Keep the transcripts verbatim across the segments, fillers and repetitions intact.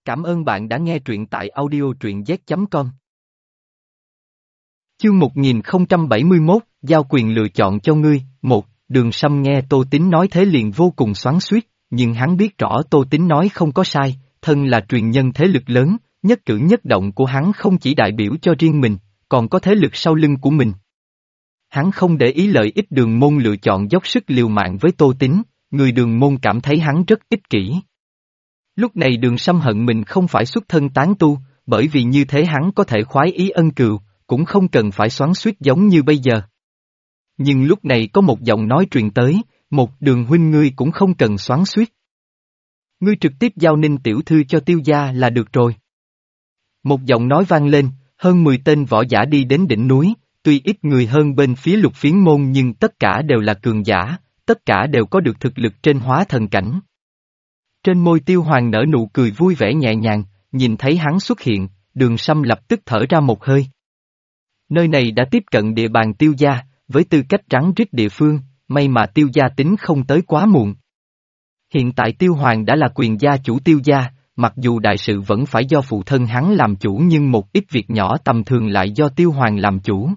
Cảm ơn bạn đã nghe truyện tại audio truyện z chấm com. Chương một nghìn không trăm bảy mươi mốt, giao quyền lựa chọn cho ngươi. Một, Đường Sâm nghe Tô Tín nói thế liền vô cùng xoắn xuýt, nhưng hắn biết rõ Tô Tín nói không có sai, thân là truyền nhân thế lực lớn, nhất cử nhất động của hắn không chỉ đại biểu cho riêng mình, còn có thế lực sau lưng của mình. Hắn không để ý lợi ích Đường Môn lựa chọn dốc sức liều mạng với Tô Tín, người Đường Môn cảm thấy hắn rất ích kỷ. Lúc này Đường Sâm hận mình không phải xuất thân tán tu, bởi vì như thế hắn có thể khoái ý ân cừu, cũng không cần phải xoắn xuýt giống như bây giờ. Nhưng lúc này có một giọng nói truyền tới, một Đường huynh ngươi cũng không cần xoắn xuýt. Ngươi trực tiếp giao Ninh tiểu thư cho Tiêu gia là được rồi. Một giọng nói vang lên, hơn mười tên võ giả đi đến đỉnh núi, tuy ít người hơn bên phía Lục Phiến môn nhưng tất cả đều là cường giả, tất cả đều có được thực lực trên hóa thần cảnh. Trên môi Tiêu Hoàng nở nụ cười vui vẻ nhẹ nhàng, nhìn thấy hắn xuất hiện, Đường Sâm lập tức thở ra một hơi. Nơi này đã tiếp cận địa bàn Tiêu gia, với tư cách rắn rít địa phương, may mà Tiêu gia tính không tới quá muộn. Hiện tại Tiêu Hoàng đã là quyền gia chủ Tiêu gia, mặc dù đại sự vẫn phải do phụ thân hắn làm chủ nhưng một ít việc nhỏ tầm thường lại do Tiêu Hoàng làm chủ.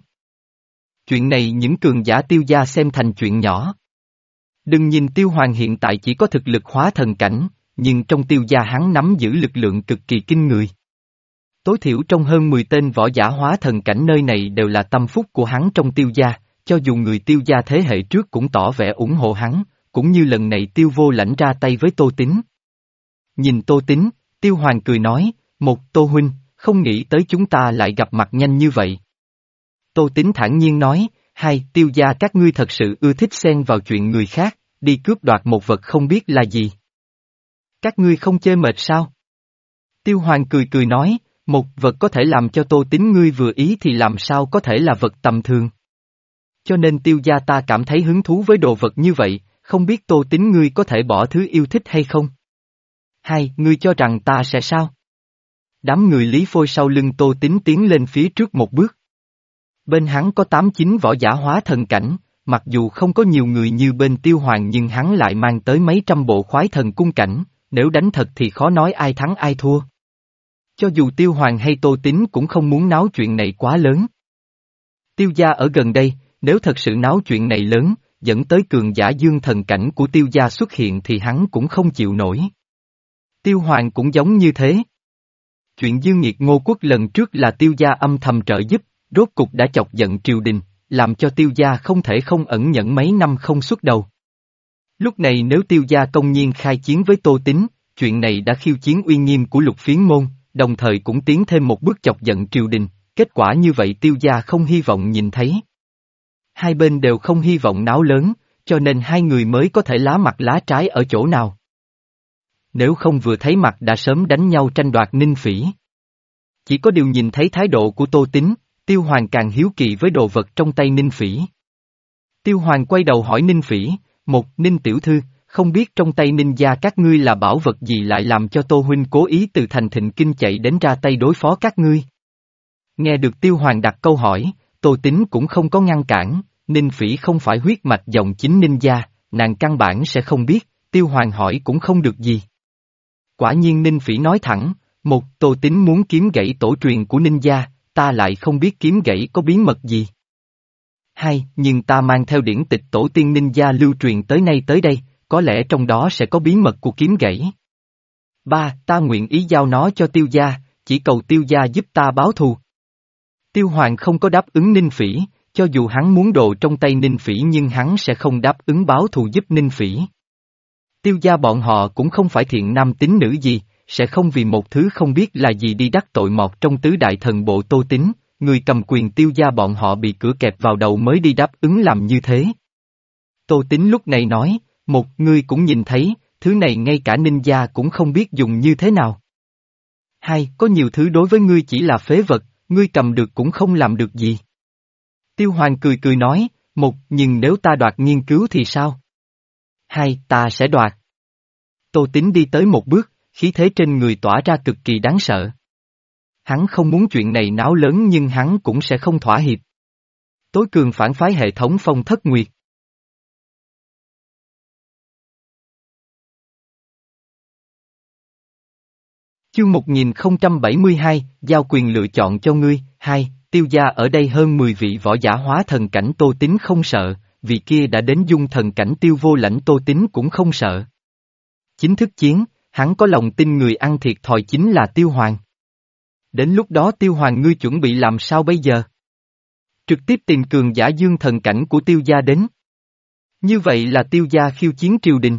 Chuyện này những cường giả Tiêu gia xem thành chuyện nhỏ. Đừng nhìn Tiêu Hoàng hiện tại chỉ có thực lực hóa thần cảnh, nhưng trong Tiêu gia hắn nắm giữ lực lượng cực kỳ kinh người. Tối thiểu trong hơn mười tên võ giả hóa thần cảnh nơi này đều là tâm phúc của hắn trong Tiêu gia, cho dù người Tiêu gia thế hệ trước cũng tỏ vẻ ủng hộ hắn, cũng như lần này Tiêu Vô Lãnh ra tay với Tô Tín. Nhìn Tô Tín, Tiêu Hoàng cười nói, một Tô huynh, không nghĩ tới chúng ta lại gặp mặt nhanh như vậy. Tô Tín thản nhiên nói, hai Tiêu gia các ngươi thật sự ưa thích xen vào chuyện người khác, đi cướp đoạt một vật không biết là gì. Các ngươi không chê mệt sao? Tiêu Hoàng cười cười nói, một vật có thể làm cho Tô Tín ngươi vừa ý thì làm sao có thể là vật tầm thường. Cho nên Tiêu gia ta cảm thấy hứng thú với đồ vật như vậy, không biết Tô Tín ngươi có thể bỏ thứ yêu thích hay không? Hai, ngươi cho rằng ta sẽ sao? Đám người Lý Phôi sau lưng Tô Tín tiến lên phía trước một bước. Bên hắn có tám chín võ giả hóa thần cảnh, mặc dù không có nhiều người như bên Tiêu Hoàng nhưng hắn lại mang tới mấy trăm bộ khoái thần cung cảnh, nếu đánh thật thì khó nói ai thắng ai thua. Cho dù Tiêu Hoàng hay Tô Tín cũng không muốn náo chuyện này quá lớn. Tiêu gia ở gần đây, nếu thật sự náo chuyện này lớn, dẫn tới cường giả dương thần cảnh của Tiêu gia xuất hiện thì hắn cũng không chịu nổi. Tiêu Hoàng cũng giống như thế. Chuyện Dương Nghiệt Ngô Quốc lần trước là Tiêu gia âm thầm trợ giúp, rốt cục đã chọc giận triều đình, làm cho Tiêu gia không thể không ẩn nhẫn mấy năm không xuất đầu. Lúc này nếu Tiêu gia công nhiên khai chiến với Tô Tín, chuyện này đã khiêu chiến uy nghiêm của Lục Phiến môn, đồng thời cũng tiến thêm một bước chọc giận triều đình, kết quả như vậy Tiêu gia không hy vọng nhìn thấy. Hai bên đều không hy vọng náo lớn, cho nên hai người mới có thể lá mặt lá trái ở chỗ nào. Nếu không vừa thấy mặt đã sớm đánh nhau tranh đoạt Ninh Phỉ. Chỉ có điều nhìn thấy thái độ của Tô Tín, Tiêu Hoàng càng hiếu kỳ với đồ vật trong tay Ninh Phỉ. Tiêu Hoàng quay đầu hỏi Ninh Phỉ, một Ninh tiểu thư, không biết trong tay Ninh gia các ngươi là bảo vật gì lại làm cho Tô huynh cố ý từ thành Thịnh Kinh chạy đến ra tay đối phó các ngươi. Nghe được Tiêu Hoàng đặt câu hỏi, Tô Tín cũng không có ngăn cản, Ninh Phỉ không phải huyết mạch dòng chính Ninh gia, nàng căn bản sẽ không biết, Tiêu Hoàng hỏi cũng không được gì. Quả nhiên Ninh Phỉ nói thẳng, một Tô Tín muốn kiếm gãy tổ truyền của Ninh gia, ta lại không biết kiếm gãy có bí mật gì. Hai, nhưng ta mang theo điển tịch tổ tiên Ninh gia lưu truyền tới nay tới đây, có lẽ trong đó sẽ có bí mật của kiếm gãy. Ba, ta nguyện ý giao nó cho Tiêu gia, chỉ cầu Tiêu gia giúp ta báo thù. Tiêu Hoàng không có đáp ứng Ninh Phỉ, cho dù hắn muốn đồ trong tay Ninh Phỉ nhưng hắn sẽ không đáp ứng báo thù giúp Ninh Phỉ. Tiêu gia bọn họ cũng không phải thiện nam tín nữ gì, sẽ không vì một thứ không biết là gì đi đắc tội mọt trong tứ đại thần bộ Tô Tín, người cầm quyền Tiêu gia bọn họ bị cửa kẹp vào đầu mới đi đáp ứng làm như thế. Tô Tín lúc này nói, một ngươi cũng nhìn thấy, thứ này ngay cả Ninh gia cũng không biết dùng như thế nào. Hai, có nhiều thứ đối với ngươi chỉ là phế vật, ngươi cầm được cũng không làm được gì. Tiêu Hoàng cười cười nói, một nhưng nếu ta đoạt nghiên cứu thì sao? Hai, ta sẽ đoạt. Tô Tín đi tới một bước, khí thế trên người tỏa ra cực kỳ đáng sợ. Hắn không muốn chuyện này náo lớn nhưng hắn cũng sẽ không thỏa hiệp. Tối cường phản phái hệ thống Phong Thất Nguyệt. Chương một nghìn không trăm bảy mươi hai, giao quyền lựa chọn cho ngươi. Hai, Tiêu gia ở đây hơn mười vị võ giả hóa thần cảnh Tô Tín không sợ, vị kia đã đến dung thần cảnh Tiêu Vô Lãnh Tô Tín cũng không sợ. Chính thức chiến, hắn có lòng tin người ăn thiệt thòi chính là Tiêu Hoàng. Đến lúc đó Tiêu Hoàng ngươi chuẩn bị làm sao bây giờ? Trực tiếp tìm cường giả dương thần cảnh của Tiêu gia đến. Như vậy là Tiêu gia khiêu chiến triều đình.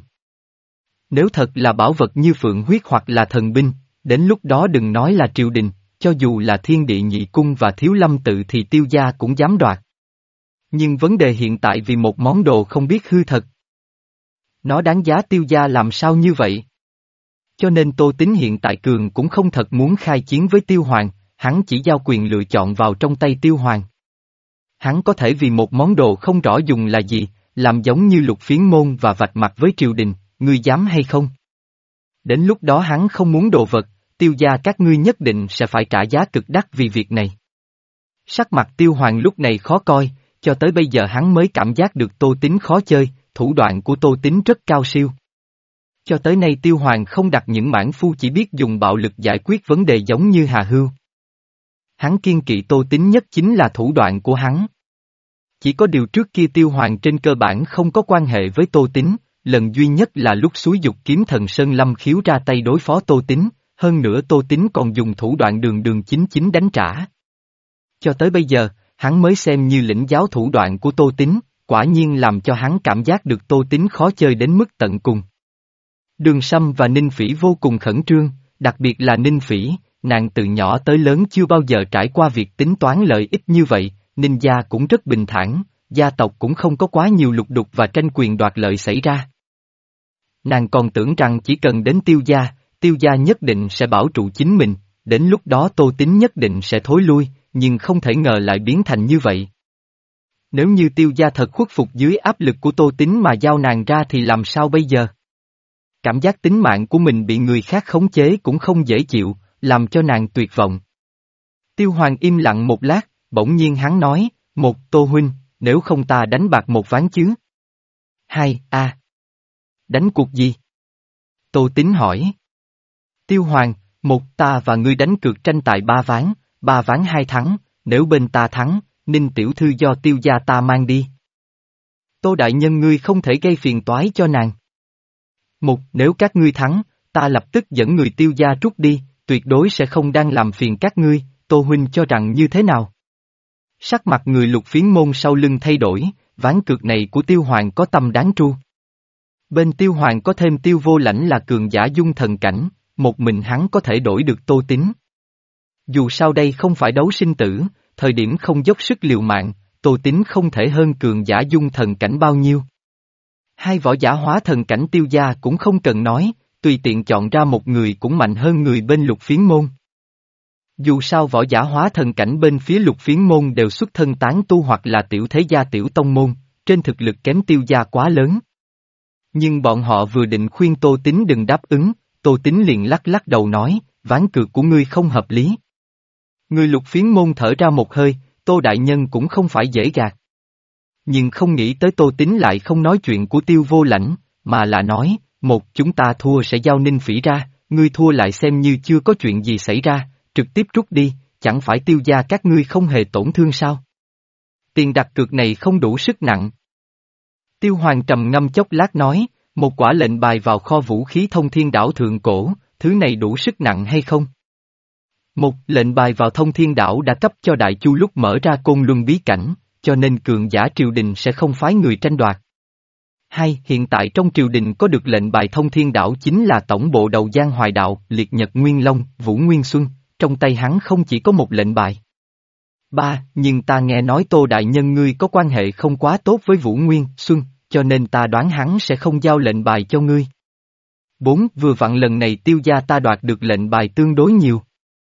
Nếu thật là bảo vật như phượng huyết hoặc là thần binh, đến lúc đó đừng nói là triều đình, cho dù là thiên địa nhị cung và thiếu lâm tự thì Tiêu gia cũng dám đoạt. Nhưng vấn đề hiện tại vì một món đồ không biết hư thật. Nó đáng giá Tiêu gia làm sao như vậy? Cho nên Tô Tín hiện tại cường cũng không thật muốn khai chiến với Tiêu Hoàng, hắn chỉ giao quyền lựa chọn vào trong tay Tiêu Hoàng. Hắn có thể vì một món đồ không rõ dùng là gì, làm giống như Lục Phiến Môn và vạch mặt với triều đình, ngươi dám hay không? Đến lúc đó hắn không muốn đồ vật, Tiêu gia các ngươi nhất định sẽ phải trả giá cực đắt vì việc này. Sắc mặt Tiêu Hoàng lúc này khó coi, cho tới bây giờ hắn mới cảm giác được Tô Tín khó chơi, thủ đoạn của Tô Tín rất cao siêu. Cho tới nay Tiêu Hoàng không đặt những mãn phu chỉ biết dùng bạo lực giải quyết vấn đề giống như Hà Hưu. Hắn kiên kỵ Tô Tín nhất chính là thủ đoạn của hắn. Chỉ có điều trước kia Tiêu Hoàng trên cơ bản không có quan hệ với Tô Tín, lần duy nhất là lúc xúi dục kiếm thần Sơn Lâm Khiếu ra tay đối phó Tô Tín, hơn nữa Tô Tín còn dùng thủ đoạn đường đường chính chính đánh trả. Cho tới bây giờ, hắn mới xem như lĩnh giáo thủ đoạn của Tô Tín, quả nhiên làm cho hắn cảm giác được Tô Tín khó chơi đến mức tận cùng. Đường Sâm và Ninh Phỉ vô cùng khẩn trương, đặc biệt là Ninh Phỉ, nàng từ nhỏ tới lớn chưa bao giờ trải qua việc tính toán lợi ích như vậy, Ninh gia cũng rất bình thản, gia tộc cũng không có quá nhiều lục đục và tranh quyền đoạt lợi xảy ra. Nàng còn tưởng rằng chỉ cần đến Tiêu gia, Tiêu gia nhất định sẽ bảo trụ chính mình, đến lúc đó Tô Tín nhất định sẽ thối lui, nhưng không thể ngờ lại biến thành như vậy. Nếu như Tiêu gia thật khuất phục dưới áp lực của Tô Tín mà giao nàng ra thì làm sao bây giờ? Cảm giác tính mạng của mình bị người khác khống chế cũng không dễ chịu, làm cho nàng tuyệt vọng. Tiêu Hoàng im lặng một lát, bỗng nhiên hắn nói, một, Tô huynh, nếu không ta đánh bạc một ván chứ? Hai, a. À. Đánh cuộc gì? Tô Tín hỏi. Tiêu Hoàng, một ta và ngươi đánh cược tranh tài ba ván, ba ván hai thắng, nếu bên ta thắng, Ninh tiểu thư do Tiêu gia ta mang đi. Tô đại nhân ngươi không thể gây phiền toái cho nàng. Một, nếu các ngươi thắng, ta lập tức dẫn người Tiêu gia rút đi, tuyệt đối sẽ không đang làm phiền các ngươi, Tô huynh cho rằng như thế nào? Sắc mặt người Lục Phiến Môn sau lưng thay đổi, ván cược này của Tiêu Hoàng có tâm đáng tru. Bên Tiêu Hoàng có thêm Tiêu Vô Lãnh là cường giả dung thần cảnh, một mình hắn có thể đổi được Tô Tín. Dù sao đây không phải đấu sinh tử, thời điểm không dốc sức liều mạng, Tô Tín không thể hơn cường giả dung thần cảnh bao nhiêu. Hai võ giả hóa thần cảnh Tiêu gia cũng không cần nói, tùy tiện chọn ra một người cũng mạnh hơn người bên Lục Phiến Môn. Dù sao võ giả hóa thần cảnh bên phía Lục Phiến Môn đều xuất thân tán tu hoặc là tiểu thế gia tiểu tông môn, trên thực lực kém Tiêu gia quá lớn. Nhưng bọn họ vừa định khuyên Tô Tín đừng đáp ứng, Tô Tín liền lắc lắc đầu nói, ván cược của ngươi không hợp lý. Người Lục Phiến Môn thở ra một hơi, Tô đại nhân cũng không phải dễ gạt. Nhưng không nghĩ tới Tô Tín lại không nói chuyện của Tiêu Vô Lãnh, mà là nói, một chúng ta thua sẽ giao Ninh Phỉ ra, ngươi thua lại xem như chưa có chuyện gì xảy ra, trực tiếp rút đi, chẳng phải Tiêu gia các ngươi không hề tổn thương sao? Tiền đặt cược này không đủ sức nặng. Tiêu Hoàng trầm ngâm chốc lát nói, một quả lệnh bài vào kho vũ khí thông thiên đảo thượng cổ, thứ này đủ sức nặng hay không? Một lệnh bài vào thông thiên đảo đã cấp cho Đại Chu lúc mở ra Côn Luân bí cảnh, cho nên cường giả triều đình sẽ không phái người tranh đoạt. Hai, hiện tại trong triều đình có được lệnh bài thông thiên đảo chính là tổng bộ đầu Giang Hoài Đạo, Liệt Nhật Nguyên Long, Vũ Nguyên Xuân, trong tay hắn không chỉ có một lệnh bài. Ba, nhưng ta nghe nói Tô đại nhân ngươi có quan hệ không quá tốt với Vũ Nguyên Xuân, cho nên ta đoán hắn sẽ không giao lệnh bài cho ngươi. Bốn, vừa vặn lần này Tiêu gia ta đoạt được lệnh bài tương đối nhiều.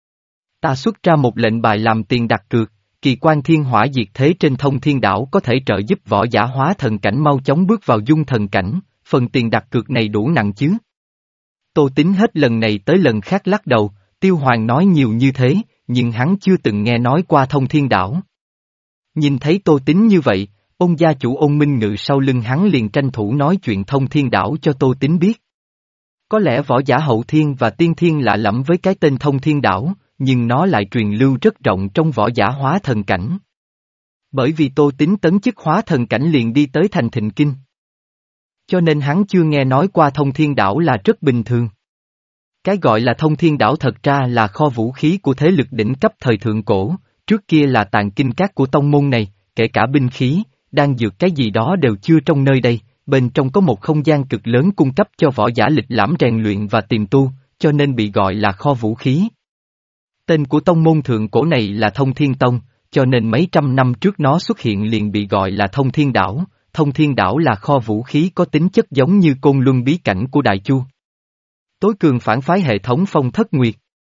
Ta xuất ra một lệnh bài làm tiền đặt cược, kỳ quan thiên hỏa diệt thế trên thông thiên đảo có thể trợ giúp võ giả hóa thần cảnh mau chóng bước vào dung thần cảnh, phần tiền đặt cược này đủ nặng chứ? Tô Tín hết lần này tới lần khác lắc đầu, Tiêu Hoàng nói nhiều như thế, nhưng hắn chưa từng nghe nói qua thông thiên đảo. Nhìn thấy Tô Tín như vậy, ông gia chủ Ôn Minh Ngự sau lưng hắn liền tranh thủ nói chuyện thông thiên đảo cho Tô Tín biết. Có lẽ võ giả hậu thiên và tiên thiên lạ lẫm với cái tên Thông Thiên Đảo, nhưng nó lại truyền lưu rất rộng trong võ giả hóa thần cảnh. Bởi vì Tô Tín tấn chức hóa thần cảnh liền đi tới thành Thịnh Kinh. Cho nên hắn chưa nghe nói qua Thông Thiên Đảo là rất bình thường. Cái gọi là Thông Thiên Đảo thật ra là kho vũ khí của thế lực đỉnh cấp thời thượng cổ, trước kia là tàng kinh các của tông môn này, kể cả binh khí, đan dược cái gì đó đều chưa trong nơi đây, bên trong có một không gian cực lớn cung cấp cho võ giả lịch lãm rèn luyện và tiềm tu, cho nên bị gọi là kho vũ khí. Tên của tông môn thượng cổ này là Thông Thiên Tông, cho nên mấy trăm năm trước nó xuất hiện liền bị gọi là Thông Thiên Đảo. Thông Thiên Đảo là kho vũ khí có tính chất giống như Côn Luân bí cảnh của Đại Chu. Tối cường phản phái hệ thống Phong Thất Nguyệt.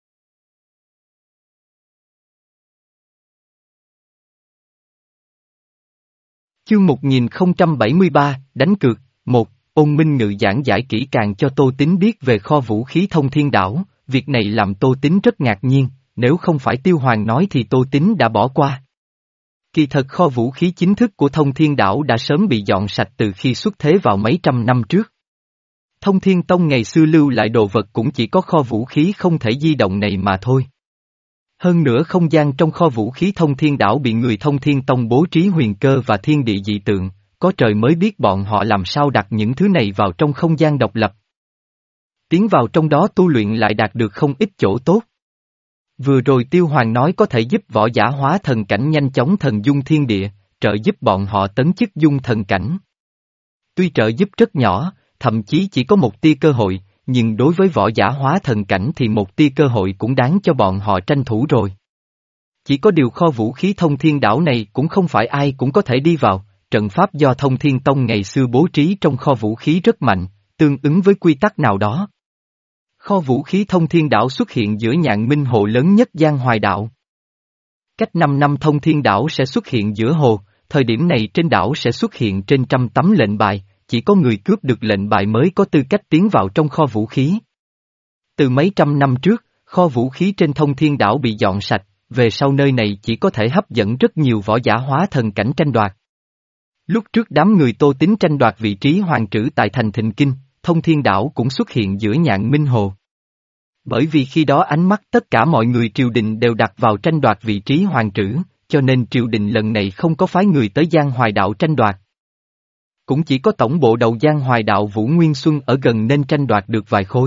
Chương một nghìn không trăm bảy mươi ba, đánh cược. Một. Ôn Minh Ngự giảng giải kỹ càng cho Tô Tín biết về kho vũ khí Thông Thiên Đảo, việc này làm Tô Tín rất ngạc nhiên, nếu không phải Tiêu Hoàng nói thì Tô Tín đã bỏ qua. Kỳ thật kho vũ khí chính thức của Thông Thiên Đảo đã sớm bị dọn sạch từ khi xuất thế vào mấy trăm năm trước. Thông Thiên Tông ngày xưa lưu lại đồ vật cũng chỉ có kho vũ khí không thể di động này mà thôi. Hơn nữa không gian trong kho vũ khí Thông Thiên Đảo bị người Thông Thiên Tông bố trí huyền cơ và thiên địa dị tượng, có trời mới biết bọn họ làm sao đặt những thứ này vào trong không gian độc lập. Tiến vào trong đó tu luyện lại đạt được không ít chỗ tốt. Vừa rồi Tiêu Hoàng nói có thể giúp võ giả hóa thần cảnh nhanh chóng thần dung thiên địa, trợ giúp bọn họ tấn chức dung thần cảnh. Tuy trợ giúp rất nhỏ, thậm chí chỉ có một tia cơ hội, nhưng đối với võ giả hóa thần cảnh thì một tia cơ hội cũng đáng cho bọn họ tranh thủ rồi. Chỉ có điều kho vũ khí Thông Thiên Đảo này cũng không phải ai cũng có thể đi vào, trận pháp do Thông Thiên Tông ngày xưa bố trí trong kho vũ khí rất mạnh, tương ứng với quy tắc nào đó. Kho vũ khí Thông Thiên Đảo xuất hiện giữa Nhạn Minh Hồ lớn nhất Giang Hoài Đạo. Cách năm năm Thông Thiên Đảo sẽ xuất hiện giữa hồ, thời điểm này trên đảo sẽ xuất hiện trên trăm tấm lệnh bài, chỉ có người cướp được lệnh bài mới có tư cách tiến vào trong kho vũ khí. Từ mấy trăm năm trước, kho vũ khí trên Thông Thiên Đảo bị dọn sạch, về sau nơi này chỉ có thể hấp dẫn rất nhiều võ giả hóa thần cảnh tranh đoạt. Lúc trước đám người Tô Tín tranh đoạt vị trí hoàng trữ tại thành Thịnh Kinh, Thông Thiên Đảo cũng xuất hiện giữa Nhạn Minh Hồ. Bởi vì khi đó ánh mắt tất cả mọi người triều đình đều đặt vào tranh đoạt vị trí hoàng trữ, cho nên triều đình lần này không có phái người tới Giang Hoài Đạo tranh đoạt. Cũng chỉ có tổng bộ đầu Giang Hoài Đạo Vũ Nguyên Xuân ở gần nên tranh đoạt được vài khối.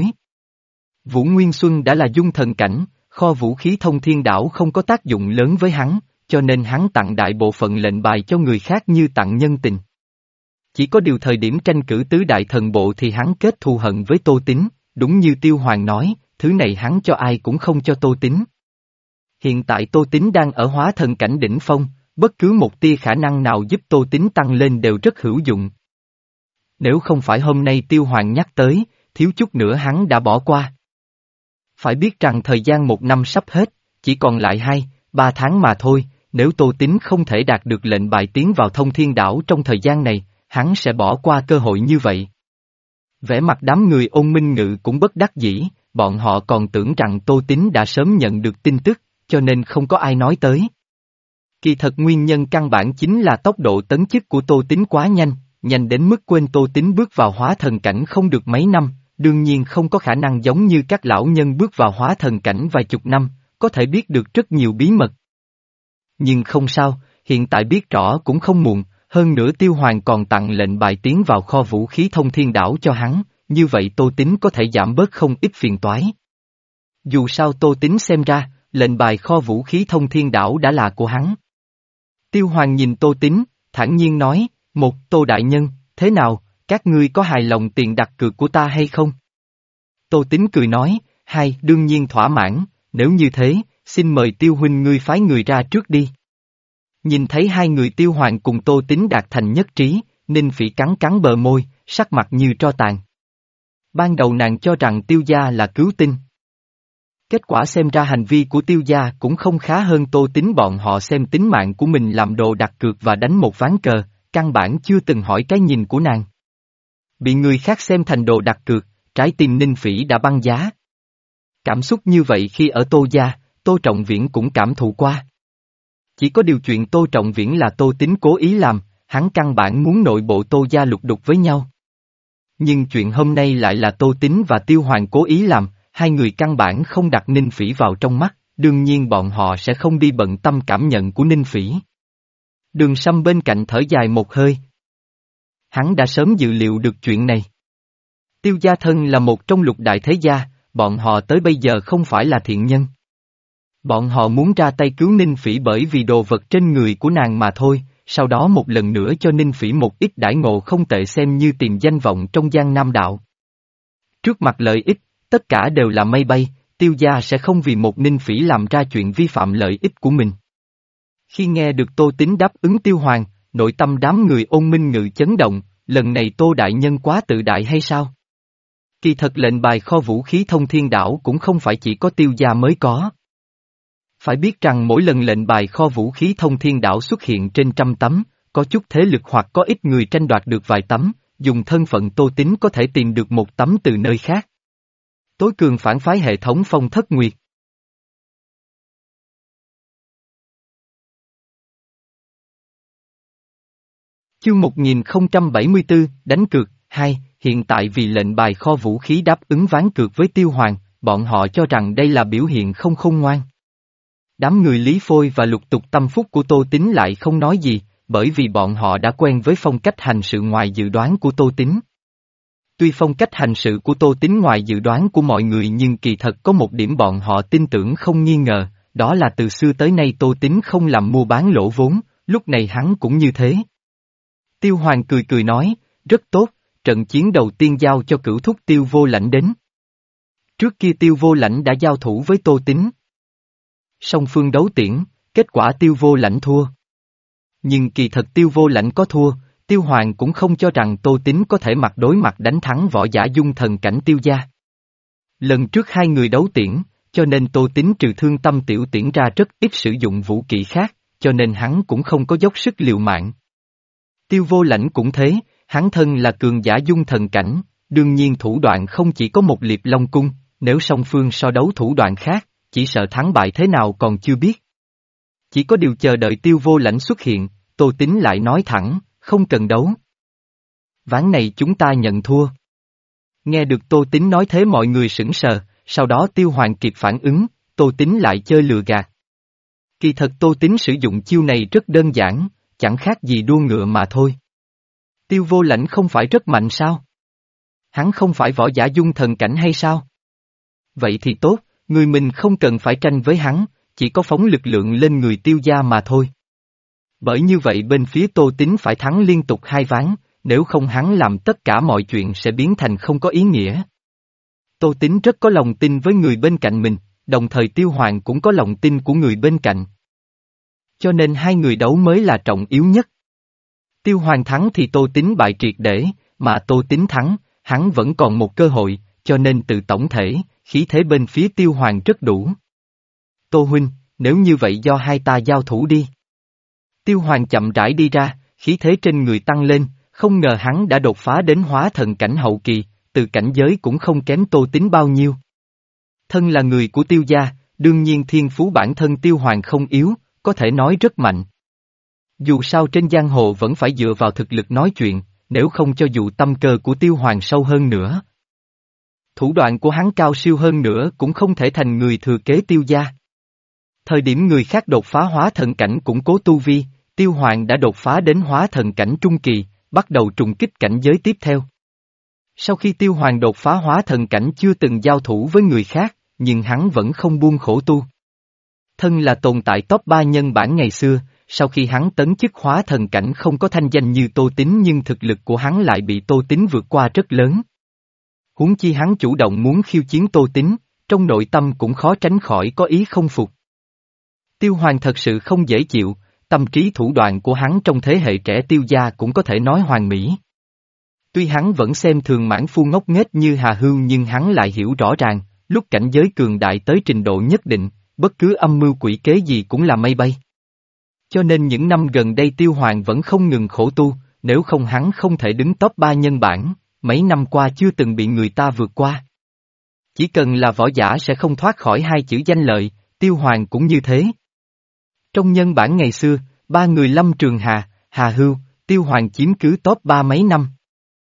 Vũ Nguyên Xuân đã là dung thần cảnh, kho vũ khí Thông Thiên Đảo không có tác dụng lớn với hắn, cho nên hắn tặng đại bộ phận lệnh bài cho người khác như tặng nhân tình. Chỉ có điều thời điểm tranh cử tứ đại thần bộ thì hắn kết thù hận với Tô Tín, đúng như Tiêu Hoàng nói, thứ này hắn cho ai cũng không cho Tô Tín. Hiện tại Tô Tín đang ở hóa thần cảnh đỉnh phong, bất cứ một tia khả năng nào giúp Tô Tín tăng lên đều rất hữu dụng. Nếu không phải hôm nay Tiêu Hoàng nhắc tới, thiếu chút nữa hắn đã bỏ qua. Phải biết rằng thời gian một năm sắp hết, chỉ còn lại hai, ba tháng mà thôi, nếu Tô Tín không thể đạt được lệnh bài tiến vào Thông Thiên Đảo trong thời gian này, hắn sẽ bỏ qua cơ hội như vậy. Vẻ mặt đám người Ôn Minh Ngự cũng bất đắc dĩ, bọn họ còn tưởng rằng Tô Tín đã sớm nhận được tin tức, cho nên không có ai nói tới. Kỳ thật nguyên nhân căn bản chính là tốc độ tấn chức của Tô Tín quá nhanh, nhanh đến mức quên Tô Tín bước vào hóa thần cảnh không được mấy năm, đương nhiên không có khả năng giống như các lão nhân bước vào hóa thần cảnh vài chục năm, có thể biết được rất nhiều bí mật. Nhưng không sao, hiện tại biết rõ cũng không muộn, hơn nữa Tiêu Hoàng còn tặng lệnh bài tiến vào kho vũ khí Thông Thiên Đảo cho hắn, như vậy Tô Tín có thể giảm bớt không ít phiền toái. Dù sao Tô Tín xem ra, lệnh bài kho vũ khí Thông Thiên Đảo đã là của hắn. Tiêu Hoàng nhìn Tô Tín, thản nhiên nói, một, Tô Đại Nhân, thế nào, các ngươi có hài lòng tiền đặt cược của ta hay không? Tô Tín cười nói, hai, đương nhiên thỏa mãn, nếu như thế, xin mời Tiêu huynh ngươi phái người ra trước đi. Nhìn thấy hai người Tiêu Hoàng cùng Tô Tín đạt thành nhất trí, Ninh Phỉ cắn cắn bờ môi, sắc mặt như tro tàn. Ban đầu nàng cho rằng Tiêu gia là cứu tinh. Kết quả xem ra hành vi của Tiêu gia cũng không khá hơn Tô Tín, bọn họ xem tính mạng của mình làm đồ đặt cược và đánh một ván cờ, căn bản chưa từng hỏi cái nhìn của nàng. Bị người khác xem thành đồ đặt cược, trái tim Ninh Phỉ đã băng giá. Cảm xúc như vậy khi ở Tô gia, Tô Trọng Viễn cũng cảm thụ qua. Chỉ có điều chuyện Tô Trọng Viễn là Tô Tín cố ý làm, hắn căn bản muốn nội bộ Tô gia lục đục với nhau. Nhưng chuyện hôm nay lại là Tô Tín và Tiêu Hoàng cố ý làm, hai người căn bản không đặt Ninh Phỉ vào trong mắt, đương nhiên bọn họ sẽ không đi bận tâm cảm nhận của Ninh Phỉ. Đường Sâm bên cạnh thở dài một hơi. Hắn đã sớm dự liệu được chuyện này. Tiêu gia thân là một trong lục đại thế gia, bọn họ tới bây giờ không phải là thiện nhân. Bọn họ muốn ra tay cứu Ninh Phỉ bởi vì đồ vật trên người của nàng mà thôi, sau đó một lần nữa cho Ninh Phỉ một ít đãi ngộ không tệ xem như tìm danh vọng trong Giang Nam đạo. Trước mặt lợi ích, tất cả đều là mây bay, Tiêu gia sẽ không vì một Ninh Phỉ làm ra chuyện vi phạm lợi ích của mình. Khi nghe được Tô Tín đáp ứng Tiêu Hoàng, nội tâm đám người Ôn Minh Ngự chấn động, lần này Tô đại nhân quá tự đại hay sao? Kỳ thật lệnh bài kho vũ khí thông thiên đảo cũng không phải chỉ có Tiêu gia mới có. Phải biết rằng mỗi lần lệnh bài kho vũ khí thông thiên đảo xuất hiện trên trăm tấm, có chút thế lực hoặc có ít người tranh đoạt được vài tấm, dùng thân phận Tô Tín có thể tìm được một tấm từ nơi khác. Tối cường phản phái hệ thống Phong Thất Nguyệt. Chương một nghìn không trăm bảy mươi tư, đánh cược, hai, hiện tại vì lệnh bài kho vũ khí đáp ứng ván cược với Tiêu Hoàng, bọn họ cho rằng đây là biểu hiện không khôn ngoan. Đám người Lý Phôi và lục tục tâm phúc của Tô Tín lại không nói gì, bởi vì bọn họ đã quen với phong cách hành sự ngoài dự đoán của Tô Tín. Tuy phong cách hành sự của Tô Tín ngoài dự đoán của mọi người nhưng kỳ thật có một điểm bọn họ tin tưởng không nghi ngờ, đó là từ xưa tới nay Tô Tín không làm mua bán lỗ vốn, lúc này hắn cũng như thế. Tiêu Hoàng cười cười nói, rất tốt, trận chiến đầu tiên giao cho cửu thúc Tiêu Vô Lãnh đến. Trước kia Tiêu Vô Lãnh đã giao thủ với Tô Tín. Song phương đấu tiễn, kết quả Tiêu Vô Lãnh thua. Nhưng kỳ thật Tiêu Vô Lãnh có thua, Tiêu Hoàng cũng không cho rằng Tô Tín có thể mặt đối mặt đánh thắng võ giả dung thần cảnh Tiêu gia. Lần trước hai người đấu tiễn, cho nên Tô Tín trừ thương tâm tiểu tiễn ra rất ít sử dụng vũ kỹ khác, cho nên hắn cũng không có dốc sức liều mạng. Tiêu Vô Lãnh cũng thế, hắn thân là cường giả dung thần cảnh, đương nhiên thủ đoạn không chỉ có một liệp long cung, nếu song phương so đấu thủ đoạn khác, chỉ sợ thắng bại thế nào còn chưa biết. Chỉ có điều chờ đợi Tiêu Vô Lãnh xuất hiện, Tô Tín lại nói thẳng, không cần đấu. Ván này chúng ta nhận thua. Nghe được Tô Tín nói thế mọi người sững sờ, sau đó Tiêu Hoàng kịp phản ứng, Tô Tín lại chơi lừa gạt. Kỳ thật Tô Tín sử dụng chiêu này rất đơn giản, chẳng khác gì đua ngựa mà thôi. Tiêu Vô Lãnh không phải rất mạnh sao? Hắn không phải võ giả dung thần cảnh hay sao? Vậy thì tốt, người mình không cần phải tranh với hắn, chỉ có phóng lực lượng lên người Tiêu gia mà thôi. Bởi như vậy bên phía Tô Tín phải thắng liên tục hai ván, nếu không hắn làm tất cả mọi chuyện sẽ biến thành không có ý nghĩa. Tô Tín rất có lòng tin với người bên cạnh mình, đồng thời Tiêu Hoàng cũng có lòng tin của người bên cạnh. Cho nên hai người đấu mới là trọng yếu nhất. Tiêu Hoàng thắng thì Tô Tín bại triệt để, mà Tô Tín thắng, hắn vẫn còn một cơ hội, cho nên từ tổng thể, khí thế bên phía Tiêu Hoàng rất đủ. Tô huynh, nếu như vậy do hai ta giao thủ đi. Tiêu Hoàng chậm rãi đi ra, khí thế trên người tăng lên, không ngờ hắn đã đột phá đến hóa thần cảnh hậu kỳ, từ cảnh giới cũng không kém Tô Tín bao nhiêu. Thân là người của Tiêu gia, đương nhiên thiên phú bản thân Tiêu Hoàng không yếu, có thể nói rất mạnh. Dù sao trên giang hồ vẫn phải dựa vào thực lực nói chuyện, nếu không cho dù tâm cơ của Tiêu Hoàng sâu hơn nữa. Thủ đoạn của hắn cao siêu hơn nữa cũng không thể thành người thừa kế Tiêu gia. Thời điểm người khác đột phá hóa thần cảnh củng cố tu vi, Tiêu Hoàng đã đột phá đến hóa thần cảnh trung kỳ, bắt đầu trùng kích cảnh giới tiếp theo. Sau khi Tiêu Hoàng đột phá hóa thần cảnh chưa từng giao thủ với người khác, nhưng hắn vẫn không buông khổ tu. Thân là tồn tại top ba nhân bản ngày xưa, sau khi hắn tấn chức hóa thần cảnh không có thanh danh như Tô Tín nhưng thực lực của hắn lại bị Tô Tín vượt qua rất lớn. Huống chi hắn chủ động muốn khiêu chiến Tô Tín, trong nội tâm cũng khó tránh khỏi có ý không phục. Tiêu Hoàng thật sự không dễ chịu, tâm trí thủ đoạn của hắn trong thế hệ trẻ Tiêu gia cũng có thể nói hoàn mỹ. Tuy hắn vẫn xem thường mãn phu ngốc nghếch như Hà Hưu nhưng hắn lại hiểu rõ ràng, lúc cảnh giới cường đại tới trình độ nhất định, bất cứ âm mưu quỷ kế gì cũng là mây bay. Cho nên những năm gần đây Tiêu Hoàng vẫn không ngừng khổ tu, nếu không hắn không thể đứng top ba nhân bản, mấy năm qua chưa từng bị người ta vượt qua. Chỉ cần là võ giả sẽ không thoát khỏi hai chữ danh lợi, Tiêu Hoàng cũng như thế. Trong nhân bản ngày xưa, ba người Lâm Trường Hà, Hà Hưu, Tiêu Hoàng chiếm cứ top ba mấy năm.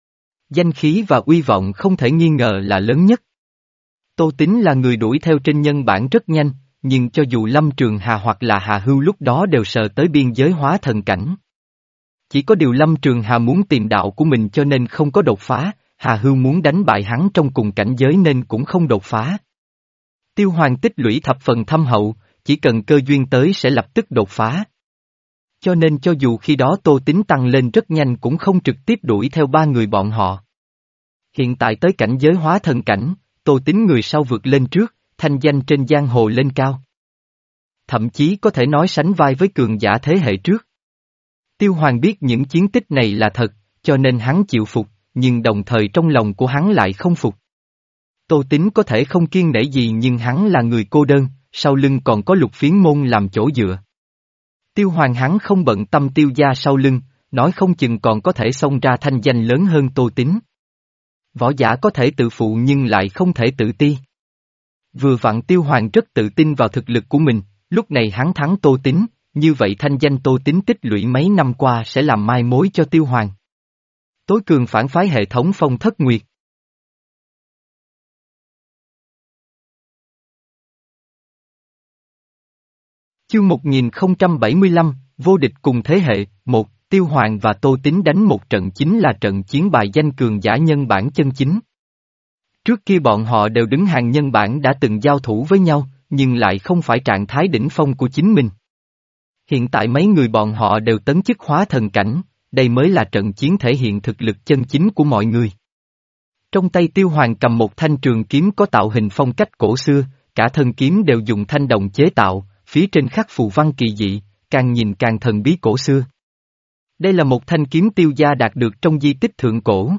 Danh khí và uy vọng không thể nghi ngờ là lớn nhất. Tô Tín là người đuổi theo trên nhân bản rất nhanh, nhưng cho dù Lâm Trường Hà hoặc là Hà Hưu lúc đó đều sờ tới biên giới hóa thần cảnh. Chỉ có điều Lâm Trường Hà muốn tìm đạo của mình cho nên không có đột phá, Hà Hưu muốn đánh bại hắn trong cùng cảnh giới nên cũng không đột phá. Tiêu Hoàng tích lũy thập phần thâm hậu, chỉ cần cơ duyên tới sẽ lập tức đột phá. Cho nên cho dù khi đó Tô Tín tăng lên rất nhanh cũng không trực tiếp đuổi theo ba người bọn họ. Hiện tại tới cảnh giới hóa thần cảnh, Tô Tín người sau vượt lên trước, thanh danh trên giang hồ lên cao. Thậm chí có thể nói sánh vai với cường giả thế hệ trước. Tiêu Hoàng biết những chiến tích này là thật, cho nên hắn chịu phục, nhưng đồng thời trong lòng của hắn lại không phục. Tô Tín có thể không kiêng nể gì nhưng hắn là người cô đơn, sau lưng còn có Lục Phiến môn làm chỗ dựa. Tiêu Hoàng hắn không bận tâm Tiêu gia sau lưng, nói không chừng còn có thể xông ra thanh danh lớn hơn Tô Tín. Võ giả có thể tự phụ nhưng lại không thể tự ti. Vừa vặn Tiêu Hoàng rất tự tin vào thực lực của mình, lúc này hắn thắng Tô Tín, như vậy thanh danh Tô Tín tích lũy mấy năm qua sẽ làm mai mối cho Tiêu Hoàng. Tối cường phản phái hệ thống Phong Thất Nguyệt. Chương một nghìn không trăm bảy mươi lăm, vô địch cùng thế hệ, một, Tiêu Hoàng và Tô Tín đánh một trận chính là trận chiến bài danh cường giả nhân bản chân chính. Trước kia bọn họ đều đứng hàng nhân bản đã từng giao thủ với nhau, nhưng lại không phải trạng thái đỉnh phong của chính mình. Hiện tại mấy người bọn họ đều tấn chức hóa thần cảnh, đây mới là trận chiến thể hiện thực lực chân chính của mọi người. Trong tay Tiêu Hoàng cầm một thanh trường kiếm có tạo hình phong cách cổ xưa, cả thân kiếm đều dùng thanh đồng chế tạo, phía trên khắc phù văn kỳ dị, càng nhìn càng thần bí cổ xưa. Đây là một thanh kiếm Tiêu gia đạt được trong di tích thượng cổ.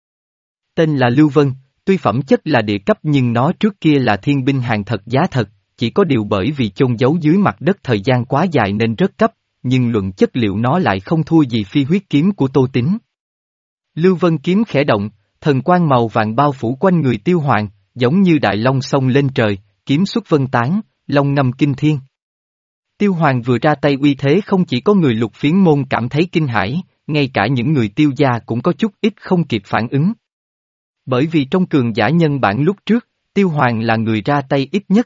Tên là Lưu Vân, tuy phẩm chất là địa cấp nhưng nó trước kia là thiên binh hàng thật giá thật, chỉ có điều bởi vì chôn giấu dưới mặt đất thời gian quá dài nên rất cấp, nhưng luận chất liệu nó lại không thua gì phi huyết kiếm của Tô Tín. Lưu Vân kiếm khẽ động, thần quang màu vàng bao phủ quanh người Tiêu Hoàng, giống như đại long xông lên trời, kiếm xuất vân tán, long ngâm kinh thiên. Tiêu Hoàng vừa ra tay uy thế không chỉ có người Lục Phiến môn cảm thấy kinh hãi, ngay cả những người Tiêu gia cũng có chút ít không kịp phản ứng. Bởi vì trong cường giả nhân bản lúc trước, Tiêu Hoàng là người ra tay ít nhất.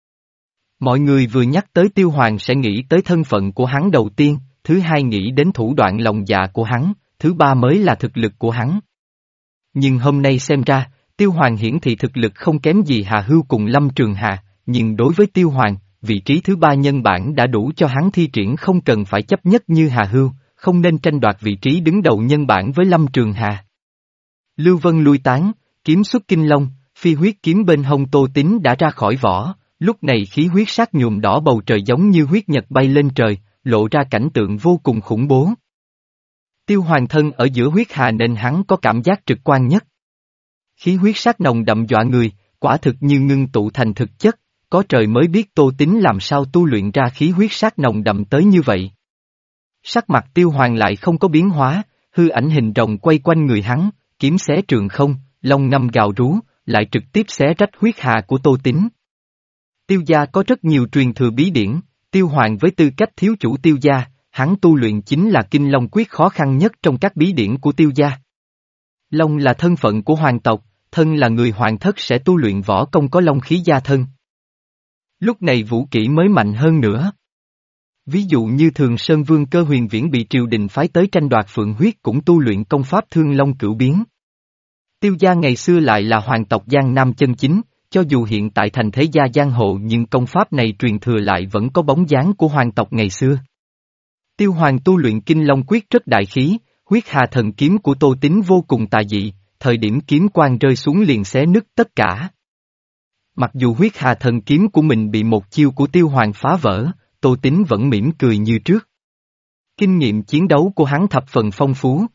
Mọi người vừa nhắc tới Tiêu Hoàng sẽ nghĩ tới thân phận của hắn đầu tiên, thứ hai nghĩ đến thủ đoạn lòng dạ của hắn, thứ ba mới là thực lực của hắn. Nhưng hôm nay xem ra, Tiêu Hoàng hiển thị thực lực không kém gì Hà Hưu cùng Lâm Trường Hà, nhưng đối với Tiêu Hoàng, vị trí thứ ba nhân bản đã đủ cho hắn thi triển không cần phải chấp nhất như Hà Hưu, không nên tranh đoạt vị trí đứng đầu nhân bản với Lâm Trường Hà. Lưu Vân lui tán, kiếm xuất kinh long, phi huyết kiếm bên hông Tô Tín đã ra khỏi vỏ, lúc này khí huyết sắc nhuộm đỏ bầu trời giống như huyết nhật bay lên trời, lộ ra cảnh tượng vô cùng khủng bố. Tiêu Hoàng thân ở giữa huyết hà nên hắn có cảm giác trực quan nhất. Khí huyết sắc nồng đậm dọa người, quả thực như ngưng tụ thành thực chất, có trời mới biết Tô Tín làm sao tu luyện ra khí huyết sắc nồng đậm tới như vậy. Sắc mặt Tiêu Hoàng lại không có biến hóa, hư ảnh hình rồng quay quanh người hắn, kiếm xé trường không, long ngâm gào rú, lại trực tiếp xé rách huyết hà của Tô Tín. Tiêu gia có rất nhiều truyền thừa bí điển, Tiêu Hoàng với tư cách thiếu chủ Tiêu gia, hắn tu luyện chính là Kinh Long Quyết khó khăn nhất trong các bí điển của Tiêu gia. Long là thân phận của hoàng tộc, thân là người hoàng thất sẽ tu luyện võ công có long khí gia thân. Lúc này vũ kỹ mới mạnh hơn nữa. Ví dụ như Thường Sơn Vương Cơ Huyền Viễn bị triều đình phái tới tranh đoạt phượng huyết cũng tu luyện công pháp Thương Long Cửu Biến. Tiêu gia ngày xưa lại là hoàng tộc Giang Nam chân chính, cho dù hiện tại thành thế gia giang hồ nhưng công pháp này truyền thừa lại vẫn có bóng dáng của hoàng tộc ngày xưa. Tiêu Hoàng tu luyện Kinh Long Quyết rất đại khí, huyết hà thần kiếm của Tô Tín vô cùng tà dị, thời điểm kiếm quang rơi xuống liền xé nứt tất cả. Mặc dù huyết hà thần kiếm của mình bị một chiêu của Tiêu Hoàng phá vỡ, Tô Tín vẫn mỉm cười như trước. Kinh nghiệm chiến đấu của hắn thập phần phong phú.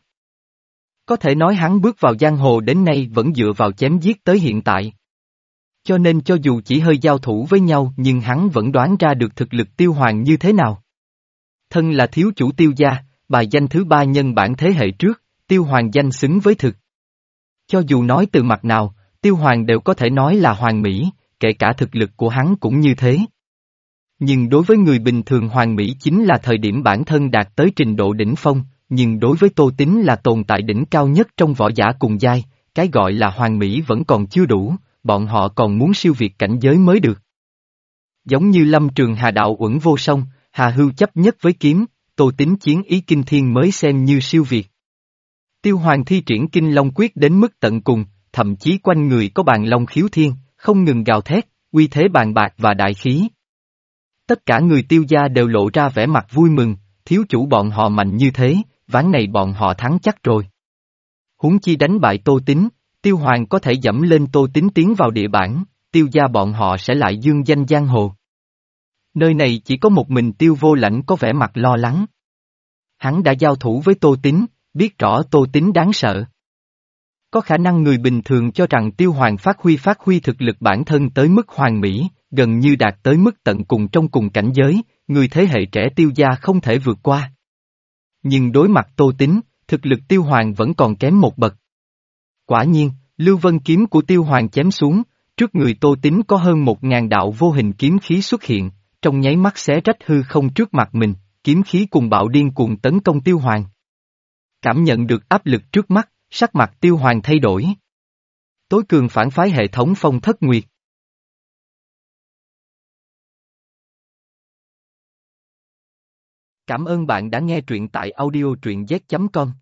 Có thể nói hắn bước vào giang hồ đến nay vẫn dựa vào chém giết tới hiện tại. Cho nên cho dù chỉ hơi giao thủ với nhau nhưng hắn vẫn đoán ra được thực lực Tiêu Hoàng như thế nào. Thân là thiếu chủ Tiêu gia, bài danh thứ ba nhân bản thế hệ trước, Tiêu Hoàng danh xứng với thực. Cho dù nói từ mặt nào, Tiêu Hoàng đều có thể nói là hoàn mỹ, kể cả thực lực của hắn cũng như thế. Nhưng đối với người bình thường hoàn mỹ chính là thời điểm bản thân đạt tới trình độ đỉnh phong, nhưng đối với Tô Tín là tồn tại đỉnh cao nhất trong võ giả cùng giai, cái gọi là hoàn mỹ vẫn còn chưa đủ, bọn họ còn muốn siêu việt cảnh giới mới được. Giống như Lâm Trường Hà đạo uẩn vô song, Hà Hưu chấp nhất với kiếm, Tô Tín chiến ý kinh thiên mới xem như siêu việt. Tiêu Hoàng thi triển Kinh Long Quyết đến mức tận cùng, thậm chí quanh người có bàn long khiếu thiên, không ngừng gào thét, uy thế bàn bạc và đại khí. Tất cả người Tiêu gia đều lộ ra vẻ mặt vui mừng, thiếu chủ bọn họ mạnh như thế, ván này bọn họ thắng chắc rồi. Huống chi đánh bại Tô Tín, Tiêu Hoàng có thể dẫm lên Tô Tín tiến vào địa bản, Tiêu gia bọn họ sẽ lại dương danh giang hồ. Nơi này chỉ có một mình Tiêu Vô Lãnh có vẻ mặt lo lắng. Hắn đã giao thủ với Tô Tín, biết rõ Tô Tín đáng sợ. Có khả năng người bình thường cho rằng Tiêu Hoàng phát huy phát huy thực lực bản thân tới mức hoàn mỹ, gần như đạt tới mức tận cùng trong cùng cảnh giới, người thế hệ trẻ Tiêu gia không thể vượt qua. Nhưng đối mặt Tô Tín, thực lực Tiêu Hoàng vẫn còn kém một bậc. Quả nhiên, Lưu Vân kiếm của Tiêu Hoàng chém xuống, trước người Tô Tín có hơn một ngàn đạo vô hình kiếm khí xuất hiện, trong nháy mắt xé rách hư không trước mặt mình, kiếm khí cùng bạo điên cuồng tấn công Tiêu Hoàng. Cảm nhận được áp lực trước mắt, sắc mặt Tiêu Hoàng thay đổi. Tối cường phản phái hệ thống Phong Thất Nguyệt. Cảm ơn bạn đã nghe truyện tại audio truyện z chấm com.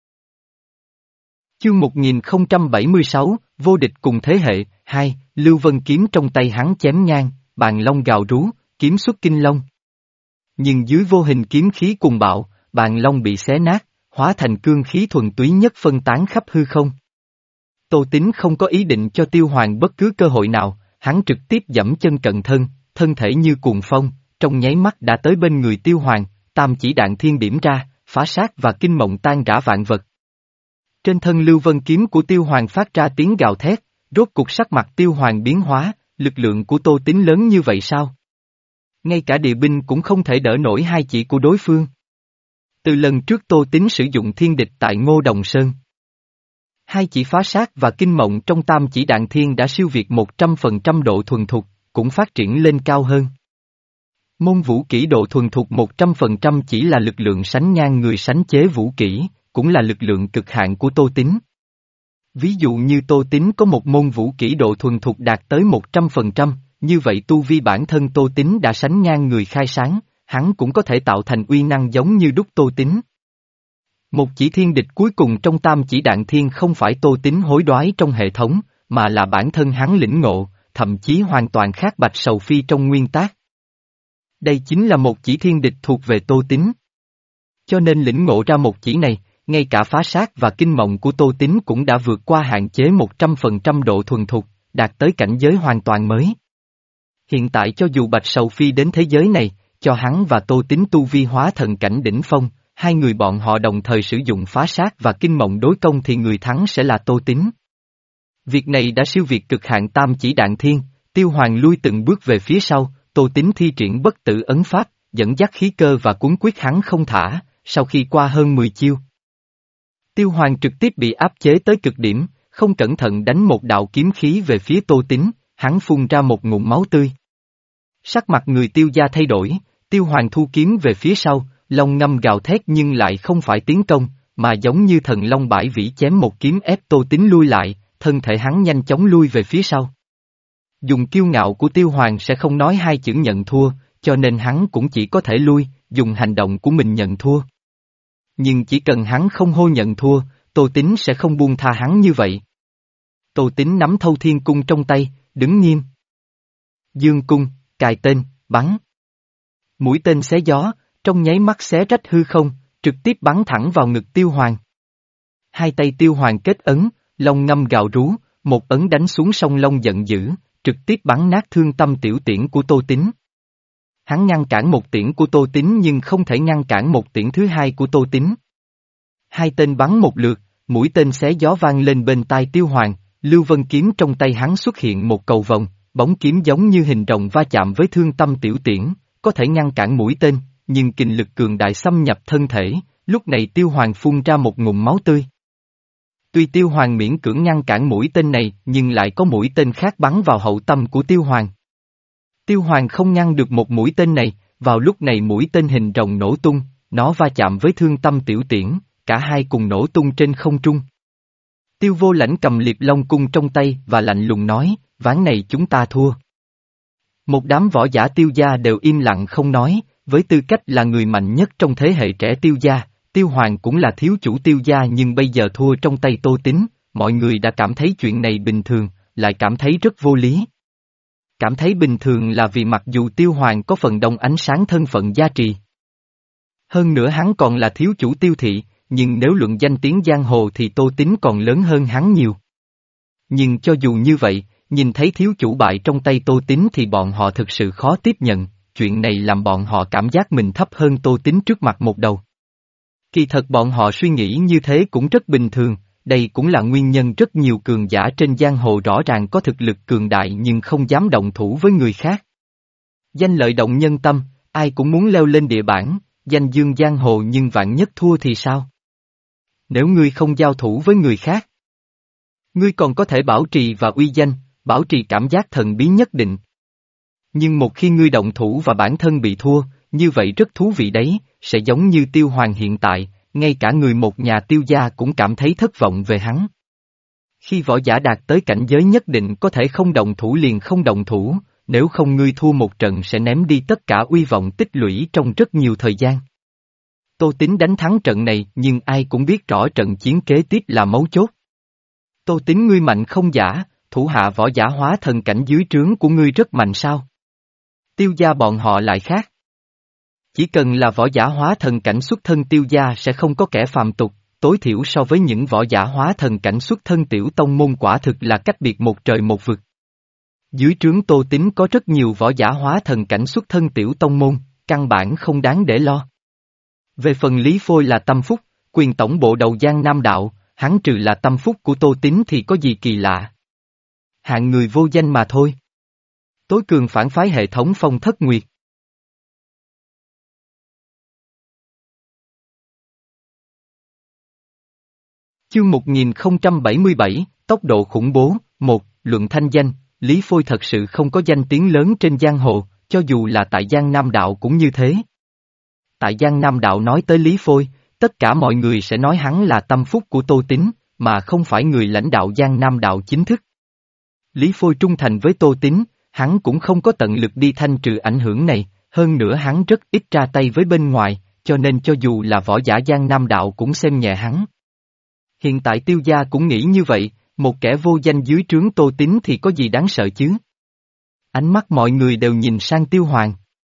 Chương một nghìn không trăm bảy mươi sáu, vô địch cùng thế hệ, hai, Lưu Vân kiếm trong tay hắn chém ngang, bàn long gào rú, kiếm xuất kinh long. Nhưng dưới vô hình kiếm khí cùng bạo, bàn long bị xé nát, hóa thành cương khí thuần túy nhất phân tán khắp hư không. Tô Tín không có ý định cho Tiêu Hoàng bất cứ cơ hội nào, hắn trực tiếp dẫm chân cận thân, thân thể như cuồng phong, trong nháy mắt đã tới bên người Tiêu Hoàng, tam chỉ đạn thiên điểm ra, phá sát và kinh mộng tan rã vạn vật. Trên thân Lưu Vân kiếm của Tiêu Hoàng phát ra tiếng gào thét, rốt cục sắc mặt Tiêu Hoàng biến hóa, lực lượng của Tô Tín lớn như vậy sao? Ngay cả địa binh cũng không thể đỡ nổi hai chỉ của đối phương. Từ lần trước Tô Tín sử dụng thiên địch tại Ngô Đồng Sơn. Hai chỉ phá sát và kinh mộng trong tam chỉ đạn thiên đã siêu việt một trăm phần trăm độ thuần thục, cũng phát triển lên cao hơn. Môn vũ kỹ độ thuần thục một trăm phần trăm chỉ là lực lượng sánh ngang người sánh chế vũ kỹ, cũng là lực lượng cực hạn của Tô Tín. Ví dụ như Tô Tín có một môn vũ kỹ độ thuần thục đạt tới một trăm phần trăm, như vậy tu vi bản thân Tô Tín đã sánh ngang người khai sáng, hắn cũng có thể tạo thành uy năng giống như đúc Tô Tín. Một chỉ thiên địch cuối cùng trong tam chỉ đạn thiên không phải Tô Tín hối đoái trong hệ thống, mà là bản thân hắn lĩnh ngộ, thậm chí hoàn toàn khác Bạch Sầu Phi trong nguyên tác. Đây chính là một chỉ thiên địch thuộc về Tô Tín. Cho nên lĩnh ngộ ra một chỉ này, ngay cả phá sát và kinh mộng của Tô Tín cũng đã vượt qua hạn chế một trăm phần trăm độ thuần thục, đạt tới cảnh giới hoàn toàn mới. Hiện tại cho dù Bạch Sầu Phi đến thế giới này, cho hắn và Tô Tín tu vi hóa thần cảnh đỉnh phong, hai người bọn họ đồng thời sử dụng phá sát và kinh mộng đối công thì người thắng sẽ là Tô Tín. Việc này đã siêu việt cực hạn tam chỉ đạn thiên, Tiêu Hoàng lui từng bước về phía sau, Tô Tín thi triển bất tử ấn pháp, dẫn dắt khí cơ và cuốn quyết hắn không thả, sau khi qua hơn mười chiêu. Tiêu Hoàng trực tiếp bị áp chế tới cực điểm, không cẩn thận đánh một đạo kiếm khí về phía Tô Tín, hắn phun ra một ngụm máu tươi. Sắc mặt người Tiêu gia thay đổi, Tiêu Hoàng thu kiếm về phía sau, long ngâm gào thét nhưng lại không phải tiến công, mà giống như thần long bãi vĩ chém một kiếm ép Tô Tín lui lại, thân thể hắn nhanh chóng lui về phía sau. Dùng kiêu ngạo của Tiêu Hoàng sẽ không nói hai chữ nhận thua, cho nên hắn cũng chỉ có thể lui, dùng hành động của mình nhận thua. Nhưng chỉ cần hắn không hô nhận thua, Tô Tín sẽ không buông tha hắn như vậy. Tô Tín nắm Thâu Thiên Cung trong tay, đứng nghiêm. Dương cung, cài tên, bắn. Mũi tên xé gió, trong nháy mắt xé rách hư không, trực tiếp bắn thẳng vào ngực Tiêu Hoàng. Hai tay Tiêu Hoàng kết ấn, long ngâm gào rú, một ấn đánh xuống sông long giận dữ, trực tiếp bắn nát thương tâm tiểu tiễn của Tô Tín. Hắn ngăn cản một tiễn của Tô Tín nhưng không thể ngăn cản một tiễn thứ hai của Tô Tín. Hai tên bắn một lượt, mũi tên xé gió vang lên bên tai Tiêu Hoàng, Lưu Vân kiếm trong tay hắn xuất hiện một cầu vòng, bóng kiếm giống như hình rồng va chạm với thương tâm tiểu tiễn, có thể ngăn cản mũi tên, nhưng kình lực cường đại xâm nhập thân thể, lúc này Tiêu Hoàng phun ra một ngụm máu tươi. Tuy Tiêu Hoàng miễn cưỡng ngăn cản mũi tên này nhưng lại có mũi tên khác bắn vào hậu tâm của Tiêu Hoàng. Tiêu Hoàng không ngăn được một mũi tên này, vào lúc này mũi tên hình rồng nổ tung, nó va chạm với thương tâm tiểu tiễn, cả hai cùng nổ tung trên không trung. Tiêu Vô Lãnh cầm liệp long cung trong tay và lạnh lùng nói, ván này chúng ta thua. Một đám võ giả Tiêu gia đều im lặng không nói, với tư cách là người mạnh nhất trong thế hệ trẻ Tiêu gia, Tiêu Hoàng cũng là thiếu chủ Tiêu gia nhưng bây giờ thua trong tay Tô Tín, mọi người đã cảm thấy chuyện này bình thường, lại cảm thấy rất vô lý. Cảm thấy bình thường là vì mặc dù Tiêu Hoàng có phần đông ánh sáng thân phận gia trì. Hơn nữa hắn còn là thiếu chủ Tiêu thị, nhưng nếu luận danh tiếng giang hồ thì Tô Tín còn lớn hơn hắn nhiều. Nhưng cho dù như vậy, nhìn thấy thiếu chủ bại trong tay Tô Tín thì bọn họ thực sự khó tiếp nhận, chuyện này làm bọn họ cảm giác mình thấp hơn Tô Tín trước mặt một đầu. Kỳ thật bọn họ suy nghĩ như thế cũng rất bình thường, đây cũng là nguyên nhân rất nhiều cường giả trên giang hồ rõ ràng có thực lực cường đại nhưng không dám động thủ với người khác. Danh lợi động nhân tâm, ai cũng muốn leo lên địa bảng, danh dương giang hồ nhưng vạn nhất thua thì sao? Nếu ngươi không giao thủ với người khác, ngươi còn có thể bảo trì và uy danh, bảo trì cảm giác thần bí nhất định. Nhưng một khi ngươi động thủ và bản thân bị thua, như vậy rất thú vị đấy, sẽ giống như Tiêu Hoàng hiện tại, ngay cả người một nhà Tiêu gia cũng cảm thấy thất vọng về hắn. Khi võ giả đạt tới cảnh giới nhất định có thể không động thủ liền không động thủ, nếu không ngươi thua một trận sẽ ném đi tất cả uy vọng tích lũy trong rất nhiều thời gian. Tô Tín đánh thắng trận này nhưng ai cũng biết rõ trận chiến kế tiếp là mấu chốt. Tô Tín ngươi mạnh không giả, thủ hạ võ giả hóa thần cảnh dưới trướng của ngươi rất mạnh sao? Tiêu gia bọn họ lại khác. Chỉ cần là võ giả hóa thần cảnh xuất thân Tiêu gia sẽ không có kẻ phàm tục, tối thiểu so với những võ giả hóa thần cảnh xuất thân tiểu tông môn quả thực là cách biệt một trời một vực. Dưới trướng Tô Tín có rất nhiều võ giả hóa thần cảnh xuất thân tiểu tông môn, căn bản không đáng để lo. Về phần Lý Phôi là tâm phúc, quyền tổng bộ đầu Giang Nam Đạo, hắn trừ là tâm phúc của Tô Tín thì có gì kỳ lạ. Hạng người vô danh mà thôi. Tối cường phản phái hệ thống Phong Thất Nguyệt. Chương một nghìn không trăm bảy mươi bảy, tốc độ khủng bố, một, luận thanh danh, Lý Phôi thật sự không có danh tiếng lớn trên giang hồ, cho dù là tại Giang Nam Đạo cũng như thế. Tại Giang Nam Đạo nói tới Lý Phôi, tất cả mọi người sẽ nói hắn là tâm phúc của Tô Tín, mà không phải người lãnh đạo Giang Nam Đạo chính thức. Lý Phôi trung thành với Tô Tín, hắn cũng không có tận lực đi thanh trừ ảnh hưởng này, hơn nữa hắn rất ít ra tay với bên ngoài, cho nên cho dù là võ giả Giang Nam Đạo cũng xem nhẹ hắn. Hiện tại Tiêu gia cũng nghĩ như vậy, một kẻ vô danh dưới trướng Tô Tín thì có gì đáng sợ chứ? Ánh mắt mọi người đều nhìn sang Tiêu Hoàng.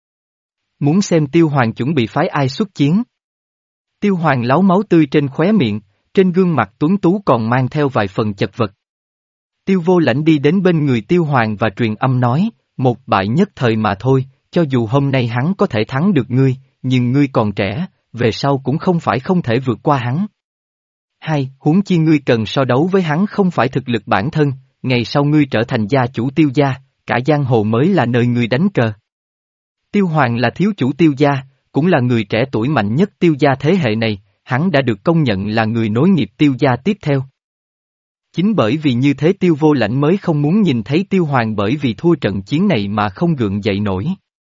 Muốn xem Tiêu Hoàng chuẩn bị phái ai xuất chiến. Tiêu Hoàng láu máu tươi trên khóe miệng, trên gương mặt tuấn tú còn mang theo vài phần chật vật. Tiêu Vô Lãnh đi đến bên người Tiêu Hoàng và truyền âm nói, một bại nhất thời mà thôi, cho dù hôm nay hắn có thể thắng được ngươi, nhưng ngươi còn trẻ, về sau cũng không phải không thể vượt qua hắn. Hai, huống chi ngươi cần so đấu với hắn không phải thực lực bản thân, ngày sau ngươi trở thành gia chủ Tiêu gia, cả giang hồ mới là nơi ngươi đánh cờ. Tiêu Hoàng là thiếu chủ Tiêu gia, cũng là người trẻ tuổi mạnh nhất Tiêu gia thế hệ này, hắn đã được công nhận là người nối nghiệp Tiêu gia tiếp theo. Chính bởi vì như thế Tiêu Vô Lãnh mới không muốn nhìn thấy Tiêu Hoàng bởi vì thua trận chiến này mà không gượng dậy nổi.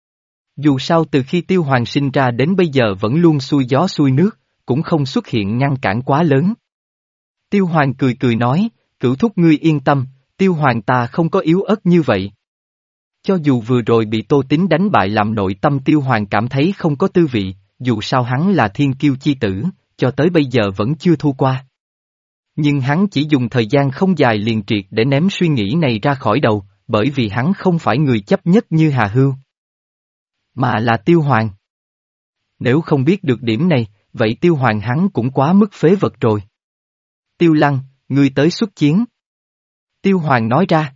Dù sao từ khi Tiêu Hoàng sinh ra đến bây giờ vẫn luôn xuôi gió xuôi nước, cũng không xuất hiện ngăn cản quá lớn. Tiêu Hoàng cười cười nói, cửu thúc ngươi yên tâm, Tiêu Hoàng ta không có yếu ớt như vậy. Cho dù vừa rồi bị Tô Tín đánh bại làm nội tâm Tiêu Hoàng cảm thấy không có tư vị, dù sao hắn là thiên kiêu chi tử, cho tới bây giờ vẫn chưa thua qua. Nhưng hắn chỉ dùng thời gian không dài liền triệt để ném suy nghĩ này ra khỏi đầu, bởi vì hắn không phải người chấp nhất như Hà Hưu, mà là Tiêu Hoàng. Nếu không biết được điểm này, vậy Tiêu Hoàng hắn cũng quá mức phế vật rồi. Tiêu Lăng, ngươi tới xuất chiến. Tiêu Hoàng nói ra.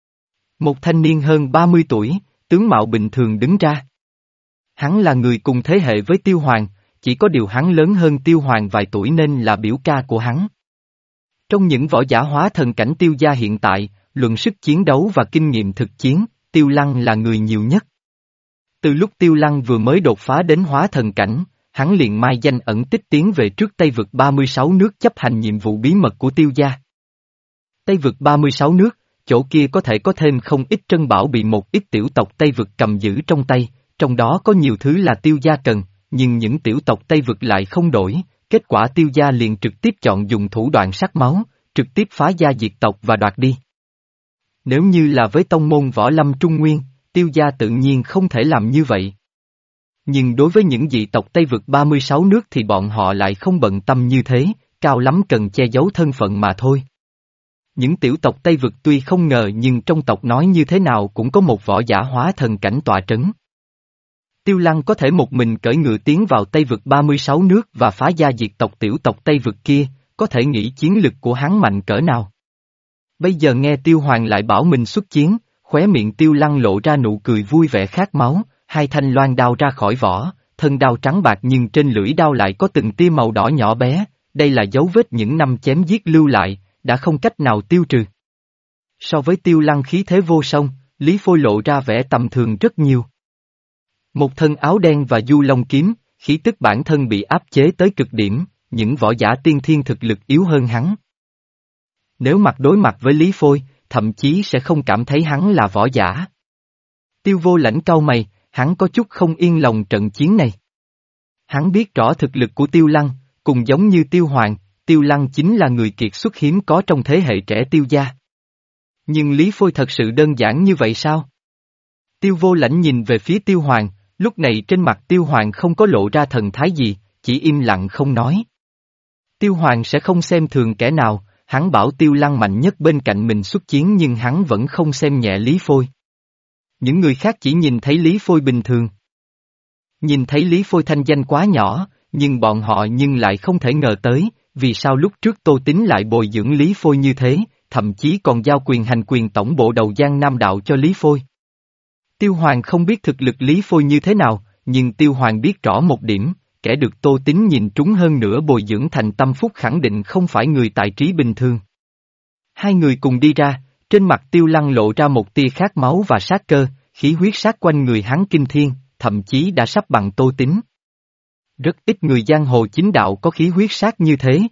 Một thanh niên hơn ba mươi tuổi, tướng mạo bình thường đứng ra. Hắn là người cùng thế hệ với Tiêu Hoàng, chỉ có điều hắn lớn hơn Tiêu Hoàng vài tuổi nên là biểu ca của hắn. Trong những võ giả hóa thần cảnh Tiêu gia hiện tại, luận sức chiến đấu và kinh nghiệm thực chiến, Tiêu Lăng là người nhiều nhất. Từ lúc Tiêu Lăng vừa mới đột phá đến hóa thần cảnh, hắn liền mai danh ẩn tích tiến về trước Tây vực ba mươi sáu nước chấp hành nhiệm vụ bí mật của Tiêu gia. Tây vực ba mươi sáu nước, chỗ kia có thể có thêm không ít trân bảo bị một ít tiểu tộc Tây vực cầm giữ trong tay, trong đó có nhiều thứ là Tiêu gia cần, nhưng những tiểu tộc Tây Vực lại không đổi, kết quả Tiêu gia liền trực tiếp chọn dùng thủ đoạn sắc máu, trực tiếp phá gia diệt tộc và đoạt đi. Nếu như là với tông môn võ lâm Trung Nguyên, Tiêu gia tự nhiên không thể làm như vậy. Nhưng đối với những dị tộc Tây Vực ba mươi sáu nước thì bọn họ lại không bận tâm như thế, cao lắm cần che giấu thân phận mà thôi. Những tiểu tộc Tây Vực tuy không ngờ nhưng trong tộc nói như thế nào cũng có một võ giả hóa thần cảnh tọa trấn. Tiêu Lăng có thể một mình cởi ngựa tiến vào Tây Vực ba mươi sáu nước và phá gia diệt tộc tiểu tộc Tây Vực kia, có thể nghĩ chiến lực của hắn mạnh cỡ nào. Bây giờ nghe Tiêu Hoàng lại bảo mình xuất chiến, khóe miệng Tiêu Lăng lộ ra nụ cười vui vẻ khát máu, hai thanh loan đao ra khỏi vỏ, thân đao trắng bạc nhưng trên lưỡi đao lại có từng tia màu đỏ nhỏ bé, đây là dấu vết những năm chém giết lưu lại, đã không cách nào tiêu trừ. So với Tiêu Lăng khí thế vô song, Lý Phôi lộ ra vẻ tầm thường rất nhiều. Một thân áo đen và du long kiếm, khí tức bản thân bị áp chế tới cực điểm, những võ giả tiên thiên thực lực yếu hơn hắn. Nếu mặt đối mặt với Lý Phôi, thậm chí sẽ không cảm thấy hắn là võ giả. Tiêu Vô Lãnh cau mày, hắn có chút không yên lòng trận chiến này. Hắn biết rõ thực lực của Tiêu Lăng, cùng giống như Tiêu Hoàng, Tiêu Lăng chính là người kiệt xuất hiếm có trong thế hệ trẻ Tiêu gia. Nhưng Lý Phôi thật sự đơn giản như vậy sao? Tiêu Vô Lãnh nhìn về phía Tiêu Hoàng, lúc này trên mặt Tiêu Hoàng không có lộ ra thần thái gì, chỉ im lặng không nói. Tiêu Hoàng sẽ không xem thường kẻ nào, hắn bảo Tiêu Lăng mạnh nhất bên cạnh mình xuất chiến nhưng hắn vẫn không xem nhẹ Lý Phôi. Những người khác chỉ nhìn thấy Lý Phôi bình thường. Nhìn thấy Lý Phôi thanh danh quá nhỏ, nhưng bọn họ nhưng lại không thể ngờ tới, vì sao lúc trước Tô Tín lại bồi dưỡng Lý Phôi như thế, thậm chí còn giao quyền hành quyền tổng bộ đầu Giang Nam Đạo cho Lý Phôi. Tiêu Hoàng không biết thực lực Lý Phôi như thế nào, nhưng Tiêu Hoàng biết rõ một điểm, kẻ được Tô Tín nhìn trúng hơn nữa bồi dưỡng thành tâm phúc khẳng định không phải người tài trí bình thường. Hai người cùng đi ra, trên mặt Tiêu Lăng lộ ra một tia khát máu và sát cơ, khí huyết sát quanh người hắn kinh thiên, thậm chí đã sắp bằng Tô Tín. Rất ít người giang hồ chính đạo có khí huyết sát như thế.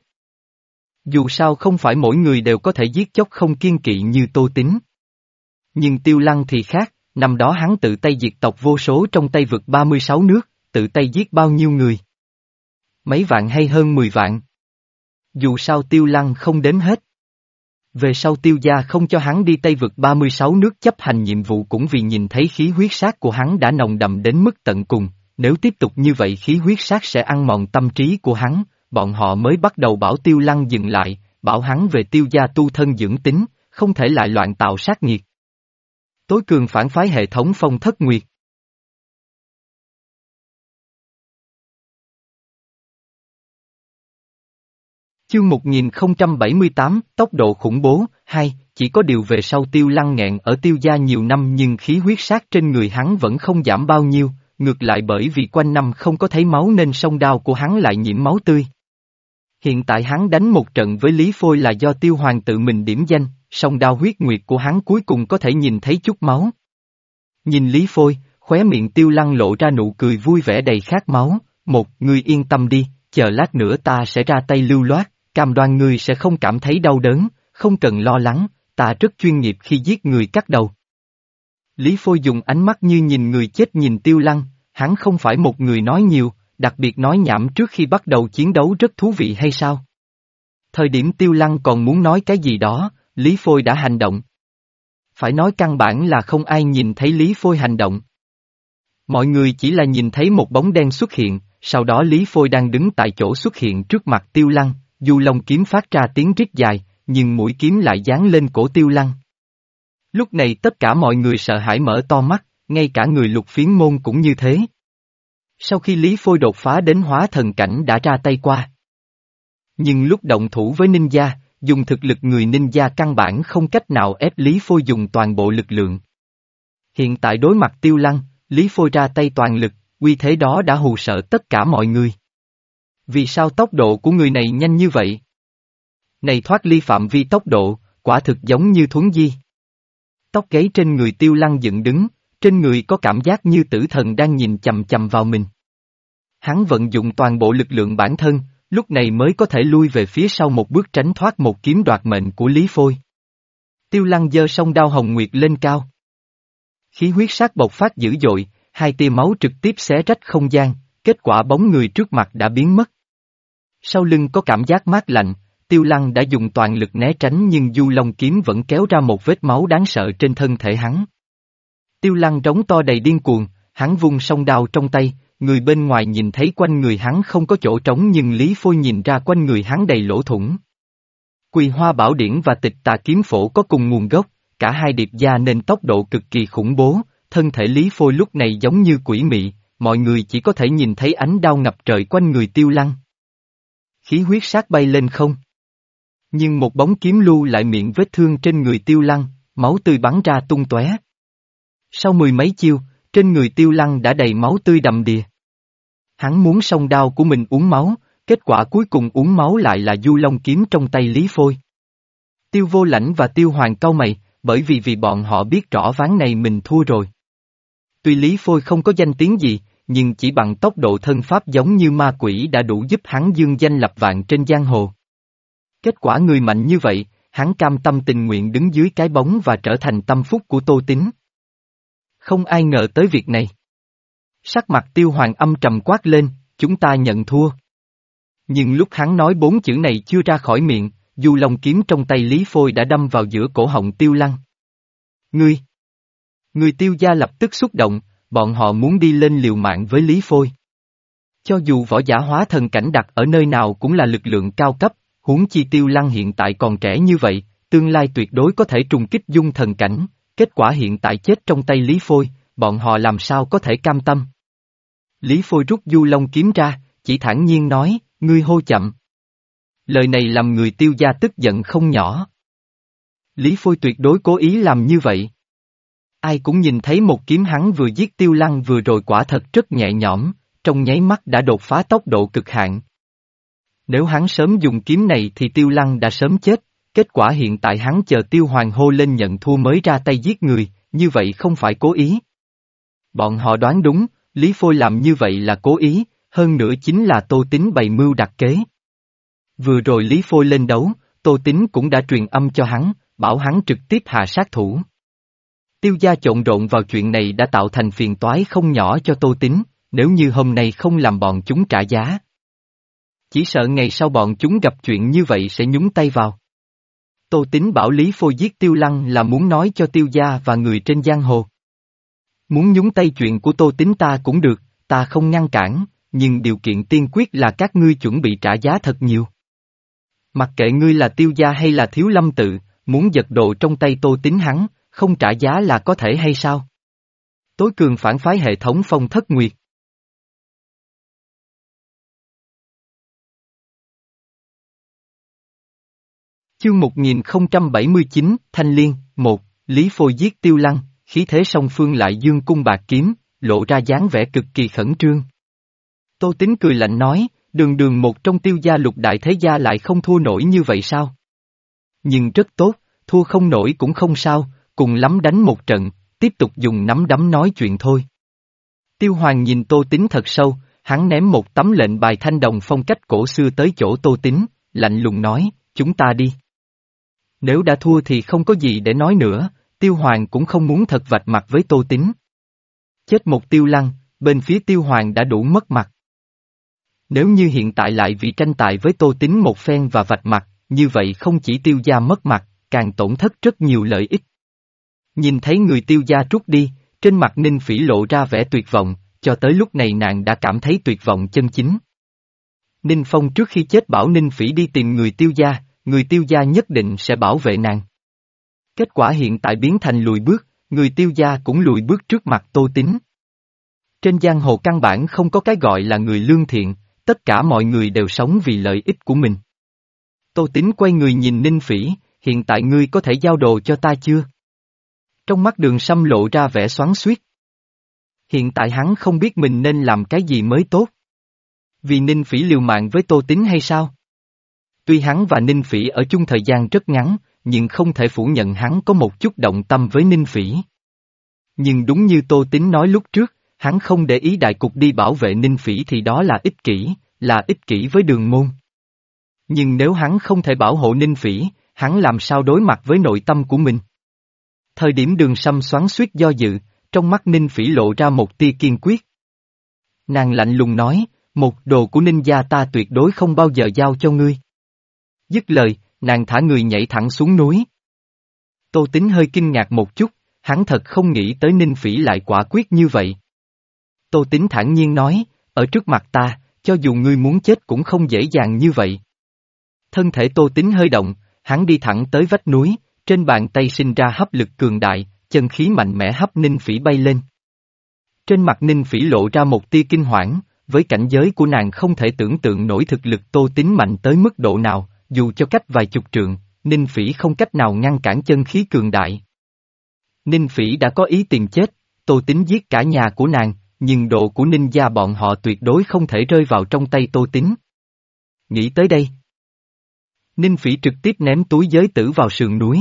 Dù sao không phải mỗi người đều có thể giết chóc không kiêng kỵ như Tô Tín. Nhưng Tiêu Lăng thì khác, năm đó hắn tự tay diệt tộc vô số trong Tây Vực ba mươi sáu nước, tự tay giết bao nhiêu người? Mấy vạn hay hơn mười vạn? Dù sao Tiêu Lăng không đếm hết. Về sau Tiêu gia không cho hắn đi Tây Vực ba mươi sáu nước chấp hành nhiệm vụ cũng vì nhìn thấy khí huyết sát của hắn đã nồng đậm đến mức tận cùng, nếu tiếp tục như vậy khí huyết sát sẽ ăn mòn tâm trí của hắn, bọn họ mới bắt đầu bảo Tiêu Lăng dừng lại, bảo hắn về Tiêu gia tu thân dưỡng tính, không thể lại loạn tạo sát nghiệt. Tối cường phản phái hệ thống Phong Thất Nguyệt. Chương một nghìn không trăm bảy mươi tám, tốc độ khủng bố, hai, chỉ có điều về sau Tiêu Lăng nghẹn ở Tiêu gia nhiều năm nhưng khí huyết sát trên người hắn vẫn không giảm bao nhiêu, ngược lại bởi vì quanh năm không có thấy máu nên song đao của hắn lại nhiễm máu tươi. Hiện tại hắn đánh một trận với Lý Phôi là do Tiêu Hoàng tự mình điểm danh, song đao huyết nguyệt của hắn cuối cùng có thể nhìn thấy chút máu. Nhìn Lý Phôi, khóe miệng Tiêu Lăng lộ ra nụ cười vui vẻ đầy khát máu, một, ngươi yên tâm đi, chờ lát nữa ta sẽ ra tay lưu loát, cam đoan ngươi sẽ không cảm thấy đau đớn, không cần lo lắng, ta rất chuyên nghiệp khi giết người cắt đầu. Lý Phôi dùng ánh mắt như nhìn người chết nhìn Tiêu Lăng, hắn không phải một người nói nhiều, đặc biệt nói nhảm trước khi bắt đầu chiến đấu rất thú vị hay sao? Thời điểm Tiêu Lăng còn muốn nói cái gì đó, Lý Phôi đã hành động. Phải nói căn bản là không ai nhìn thấy Lý Phôi hành động. Mọi người chỉ là nhìn thấy một bóng đen xuất hiện, sau đó Lý Phôi đang đứng tại chỗ xuất hiện trước mặt Tiêu Lăng, du long kiếm phát ra tiếng rít dài, nhưng mũi kiếm lại dán lên cổ Tiêu Lăng. Lúc này tất cả mọi người sợ hãi mở to mắt, ngay cả người Lục Phiến môn cũng như thế. Sau khi Lý Phôi đột phá đến hóa thần cảnh đã ra tay qua. Nhưng lúc động thủ với ninja, dùng thực lực người ninja căn bản không cách nào ép Lý Phôi dùng toàn bộ lực lượng. Hiện tại đối mặt Tiêu Lăng, Lý Phôi ra tay toàn lực, uy thế đó đã hù sợ tất cả mọi người. Vì sao tốc độ của người này nhanh như vậy? Này thoát ly phạm vi tốc độ, quả thực giống như thuấn di. Tóc gáy trên người Tiêu Lăng dựng đứng, trên người có cảm giác như tử thần đang nhìn chầm chầm vào mình. Hắn vận dụng toàn bộ lực lượng bản thân, lúc này mới có thể lui về phía sau một bước tránh thoát một kiếm đoạt mệnh của Lý Phôi. Tiêu Lăng giơ song đao hồng nguyệt lên cao. Khí huyết sát bộc phát dữ dội, hai tia máu trực tiếp xé rách không gian, kết quả bóng người trước mặt đã biến mất. Sau lưng có cảm giác mát lạnh, Tiêu Lăng đã dùng toàn lực né tránh nhưng Du Long kiếm vẫn kéo ra một vết máu đáng sợ trên thân thể hắn. Tiêu Lăng trống to đầy điên cuồng, hắn vung song đao trong tay, người bên ngoài nhìn thấy quanh người hắn không có chỗ trống nhưng Lý Phôi nhìn ra quanh người hắn đầy lỗ thủng. Quỳ Hoa Bảo Điển và Tịch Tà Kiếm Phổ có cùng nguồn gốc, cả hai điệp gia nên tốc độ cực kỳ khủng bố, thân thể Lý Phôi lúc này giống như quỷ mị, mọi người chỉ có thể nhìn thấy ánh đao ngập trời quanh người Tiêu Lăng. Khí huyết sát bay lên không. Nhưng một bóng kiếm lưu lại miệng vết thương trên người Tiêu Lăng, máu tươi bắn ra tung tóe. Sau mười mấy chiêu, trên người Tiêu Lăng đã đầy máu tươi đầm đìa. Hắn muốn song đao của mình uống máu, kết quả cuối cùng uống máu lại là Du Long kiếm trong tay Lý Phôi. Tiêu Vô Lãnh và Tiêu Hoàng cau mày, bởi vì vì bọn họ biết rõ ván này mình thua rồi. Tuy Lý Phôi không có danh tiếng gì, nhưng chỉ bằng tốc độ thân pháp giống như ma quỷ đã đủ giúp hắn dương danh lập vạn trên giang hồ. Kết quả người mạnh như vậy, hắn cam tâm tình nguyện đứng dưới cái bóng và trở thành tâm phúc của Tô Tín. Không ai ngờ tới việc này. Sắc mặt Tiêu Hoàng âm trầm quát lên, chúng ta nhận thua. Nhưng lúc hắn nói bốn chữ này chưa ra khỏi miệng, Du Long kiếm trong tay Lý Phôi đã đâm vào giữa cổ họng Tiêu Lăng. Ngươi! Người Tiêu gia lập tức xúc động, bọn họ muốn đi lên liều mạng với Lý Phôi. Cho dù võ giả hóa thần cảnh đặt ở nơi nào cũng là lực lượng cao cấp, huống chi Tiêu Lăng hiện tại còn trẻ như vậy, tương lai tuyệt đối có thể trùng kích dung thần cảnh, kết quả hiện tại chết trong tay Lý Phôi, bọn họ làm sao có thể cam tâm. Lý Phôi rút Du Long kiếm ra, chỉ thản nhiên nói, ngươi hô chậm. Lời này làm người Tiêu gia tức giận không nhỏ. Lý Phôi tuyệt đối cố ý làm như vậy. Ai cũng nhìn thấy một kiếm hắn vừa giết Tiêu Lăng vừa rồi quả thật rất nhẹ nhõm, trong nháy mắt đã đột phá tốc độ cực hạn. Nếu hắn sớm dùng kiếm này thì Tiêu Lăng đã sớm chết, kết quả hiện tại hắn chờ Tiêu Hoàng hô lên nhận thua mới ra tay giết người, như vậy không phải cố ý. Bọn họ đoán đúng, Lý Phôi làm như vậy là cố ý, hơn nữa chính là Tô Tín bày mưu đặt kế. Vừa rồi Lý Phôi lên đấu, Tô Tín cũng đã truyền âm cho hắn, bảo hắn trực tiếp hạ sát thủ. Tiêu gia trộn rộn vào chuyện này đã tạo thành phiền toái không nhỏ cho Tô Tín, nếu như hôm nay không làm bọn chúng trả giá. Chỉ sợ ngày sau bọn chúng gặp chuyện như vậy sẽ nhúng tay vào. Tô Tín bảo Lý Phôi giết Tiêu Lăng là muốn nói cho Tiêu gia và người trên giang hồ. Muốn nhúng tay chuyện của Tô Tín ta cũng được, ta không ngăn cản, nhưng điều kiện tiên quyết là các ngươi chuẩn bị trả giá thật nhiều. Mặc kệ ngươi là Tiêu gia hay là Thiếu Lâm tự, muốn giật đồ trong tay Tô Tín hắn, không trả giá là có thể hay sao? Tối cường phản phái hệ thống Phong Thất Nguyệt. Chương một nghìn không trăm bảy mươi chín, Thanh Liên, một, Lý Phôi giết Tiêu Lăng, khí thế song phương lại dương cung bạc kiếm, lộ ra dáng vẻ cực kỳ khẩn trương. Tô Tín cười lạnh nói, đường đường một trong Tiêu gia lục đại thế gia lại không thua nổi như vậy sao? Nhưng rất tốt, thua không nổi cũng không sao, cùng lắm đánh một trận, tiếp tục dùng nắm đấm nói chuyện thôi. Tiêu Hoàng nhìn Tô Tín thật sâu, hắn ném một tấm lệnh bài thanh đồng phong cách cổ xưa tới chỗ Tô Tín, lạnh lùng nói, chúng ta đi. Nếu đã thua thì không có gì để nói nữa, Tiêu Hoàng cũng không muốn thật vạch mặt với Tô Tín. Chết một Tiêu Lăng, bên phía Tiêu Hoàng đã đủ mất mặt. Nếu như hiện tại lại vì tranh tài với Tô Tín một phen và vạch mặt, như vậy không chỉ Tiêu gia mất mặt, càng tổn thất rất nhiều lợi ích. Nhìn thấy người Tiêu gia trút đi, trên mặt Ninh Phỉ lộ ra vẻ tuyệt vọng, cho tới lúc này nàng đã cảm thấy tuyệt vọng chân chính. Ninh Phong trước khi chết bảo Ninh Phỉ đi tìm người Tiêu gia, người Tiêu gia nhất định sẽ bảo vệ nàng. Kết quả hiện tại biến thành lùi bước, người Tiêu gia cũng lùi bước trước mặt Tô Tín. Trên giang hồ căn bản không có cái gọi là người lương thiện, tất cả mọi người đều sống vì lợi ích của mình. Tô Tín quay người nhìn Ninh Phỉ, hiện tại ngươi có thể giao đồ cho ta chưa? Trong mắt Đường Sâm lộ ra vẻ xoắn xuýt. Hiện tại hắn không biết mình nên làm cái gì mới tốt. Vì Ninh Phỉ liều mạng với Tô Tín hay sao? Tuy hắn và Ninh Phỉ ở chung thời gian rất ngắn, nhưng không thể phủ nhận hắn có một chút động tâm với Ninh Phỉ. Nhưng đúng như Tô Tín nói lúc trước, hắn không để ý đại cục đi bảo vệ Ninh Phỉ thì đó là ích kỷ, là ích kỷ với Đường môn. Nhưng nếu hắn không thể bảo hộ Ninh Phỉ, hắn làm sao đối mặt với nội tâm của mình? Thời điểm Đường Sâm xoắn xuýt do dự, trong mắt Ninh Phỉ lộ ra một tia kiên quyết. Nàng lạnh lùng nói, một đồ của ninh gia ta tuyệt đối không bao giờ giao cho ngươi. Dứt lời, nàng thả người nhảy thẳng xuống núi. Tô Tính hơi kinh ngạc một chút, hắn thật không nghĩ tới Ninh Phỉ lại quả quyết như vậy. Tô Tính thản nhiên nói, ở trước mặt ta, cho dù ngươi muốn chết cũng không dễ dàng như vậy. Thân thể Tô Tính hơi động, hắn đi thẳng tới vách núi, trên bàn tay sinh ra hấp lực cường đại, chân khí mạnh mẽ hấp Ninh Phỉ bay lên. Trên mặt Ninh Phỉ lộ ra một tia kinh hoảng, với cảnh giới của nàng không thể tưởng tượng nổi thực lực Tô Tính mạnh tới mức độ nào, dù cho cách vài chục trượng, Ninh Phỉ không cách nào ngăn cản chân khí cường đại. Ninh Phỉ đã có ý tìm chết, Tô Tính giết cả nhà của nàng, nhưng độ của Ninh gia bọn họ tuyệt đối không thể rơi vào trong tay Tô Tính. Nghĩ tới đây, Ninh Phỉ trực tiếp ném túi giới tử vào sườn núi.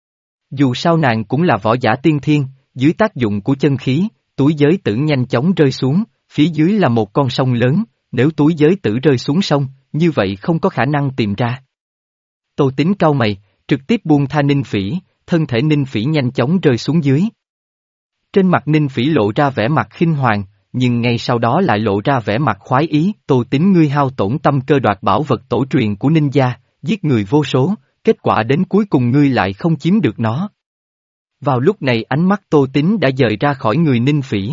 Dù sao nàng cũng là võ giả tiên thiên, dưới tác dụng của chân khí, túi giới tử nhanh chóng rơi xuống, phía dưới là một con sông lớn, nếu túi giới tử rơi xuống sông, như vậy không có khả năng tìm ra. Tô Tính cau mày, trực tiếp buông tha Ninh Phỉ, thân thể Ninh Phỉ nhanh chóng rơi xuống dưới. Trên mặt Ninh Phỉ lộ ra vẻ mặt khinh hoàng, nhưng ngay sau đó lại lộ ra vẻ mặt khoái ý, Tô Tính ngươi hao tổn tâm cơ đoạt bảo vật tổ truyền của Ninh gia, giết người vô số, kết quả đến cuối cùng ngươi lại không chiếm được nó. Vào lúc này ánh mắt Tô Tính đã dời ra khỏi người Ninh Phỉ.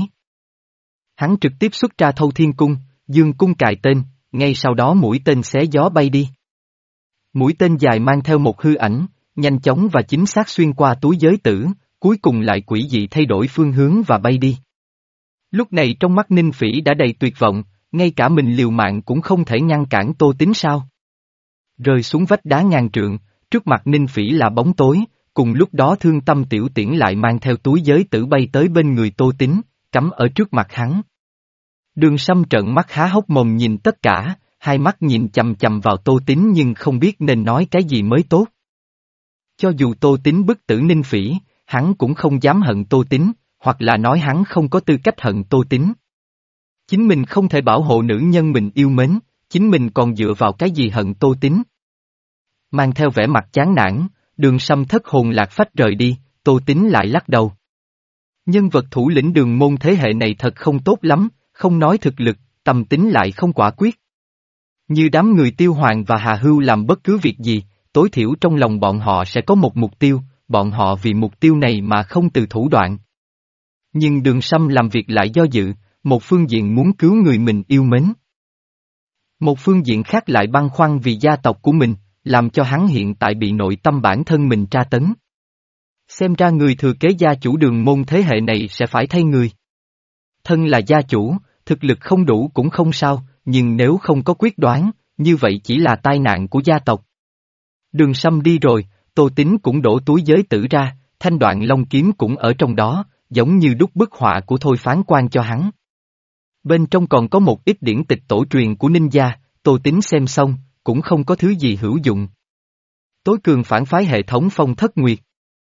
Hắn trực tiếp xuất ra Thâu Thiên Cung, dương cung cài tên, ngay sau đó mũi tên xé gió bay đi. Mũi tên dài mang theo một hư ảnh, nhanh chóng và chính xác xuyên qua túi giới tử, cuối cùng lại quỷ dị thay đổi phương hướng và bay đi. Lúc này trong mắt Ninh Phỉ đã đầy tuyệt vọng, ngay cả mình liều mạng cũng không thể ngăn cản Tô Tính sao. Rơi xuống vách đá ngàn trượng, trước mặt Ninh Phỉ là bóng tối, cùng lúc đó Thương Tâm Tiểu Tiễn lại mang theo túi giới tử bay tới bên người Tô Tính, cắm ở trước mặt hắn. Đường Sâm trợn mắt há hốc mồm nhìn tất cả, hai mắt nhìn chằm chằm vào Tô Tính nhưng không biết nên nói cái gì mới tốt. Cho dù Tô Tính bức tử Ninh Phỉ, hắn cũng không dám hận Tô Tính, hoặc là nói hắn không có tư cách hận Tô Tính. Chính mình không thể bảo hộ nữ nhân mình yêu mến, chính mình còn dựa vào cái gì hận Tô Tính. Mang theo vẻ mặt chán nản, Đường Sâm thất hồn lạc phách rời đi, Tô Tính lại lắc đầu. Nhân vật thủ lĩnh Đường môn thế hệ này thật không tốt lắm, không nói thực lực, tâm tính lại không quả quyết. Như đám người Tiêu Hoàng và Hà Hưu làm bất cứ việc gì, tối thiểu trong lòng bọn họ sẽ có một mục tiêu, bọn họ vì mục tiêu này mà không từ thủ đoạn. Nhưng Đường Sâm làm việc lại do dự, một phương diện muốn cứu người mình yêu mến. Một phương diện khác lại băn khoăn vì gia tộc của mình, làm cho hắn hiện tại bị nội tâm bản thân mình tra tấn. Xem ra người thừa kế gia chủ Đường môn thế hệ này sẽ phải thay người. Thân là gia chủ, thực lực không đủ cũng không sao, nhưng nếu không có quyết đoán, như vậy chỉ là tai nạn của gia tộc. Đường Sâm đi rồi, Tô Tính cũng đổ túi giới tử ra, thanh đoạn long kiếm cũng ở trong đó, giống như đúc bức họa của Thôi Phán Quan cho hắn. Bên trong còn có một ít điển tịch tổ truyền của Ninh gia, Tô Tính xem xong, cũng không có thứ gì hữu dụng. Tối cường phản phái hệ thống Phong Thất Nguyệt.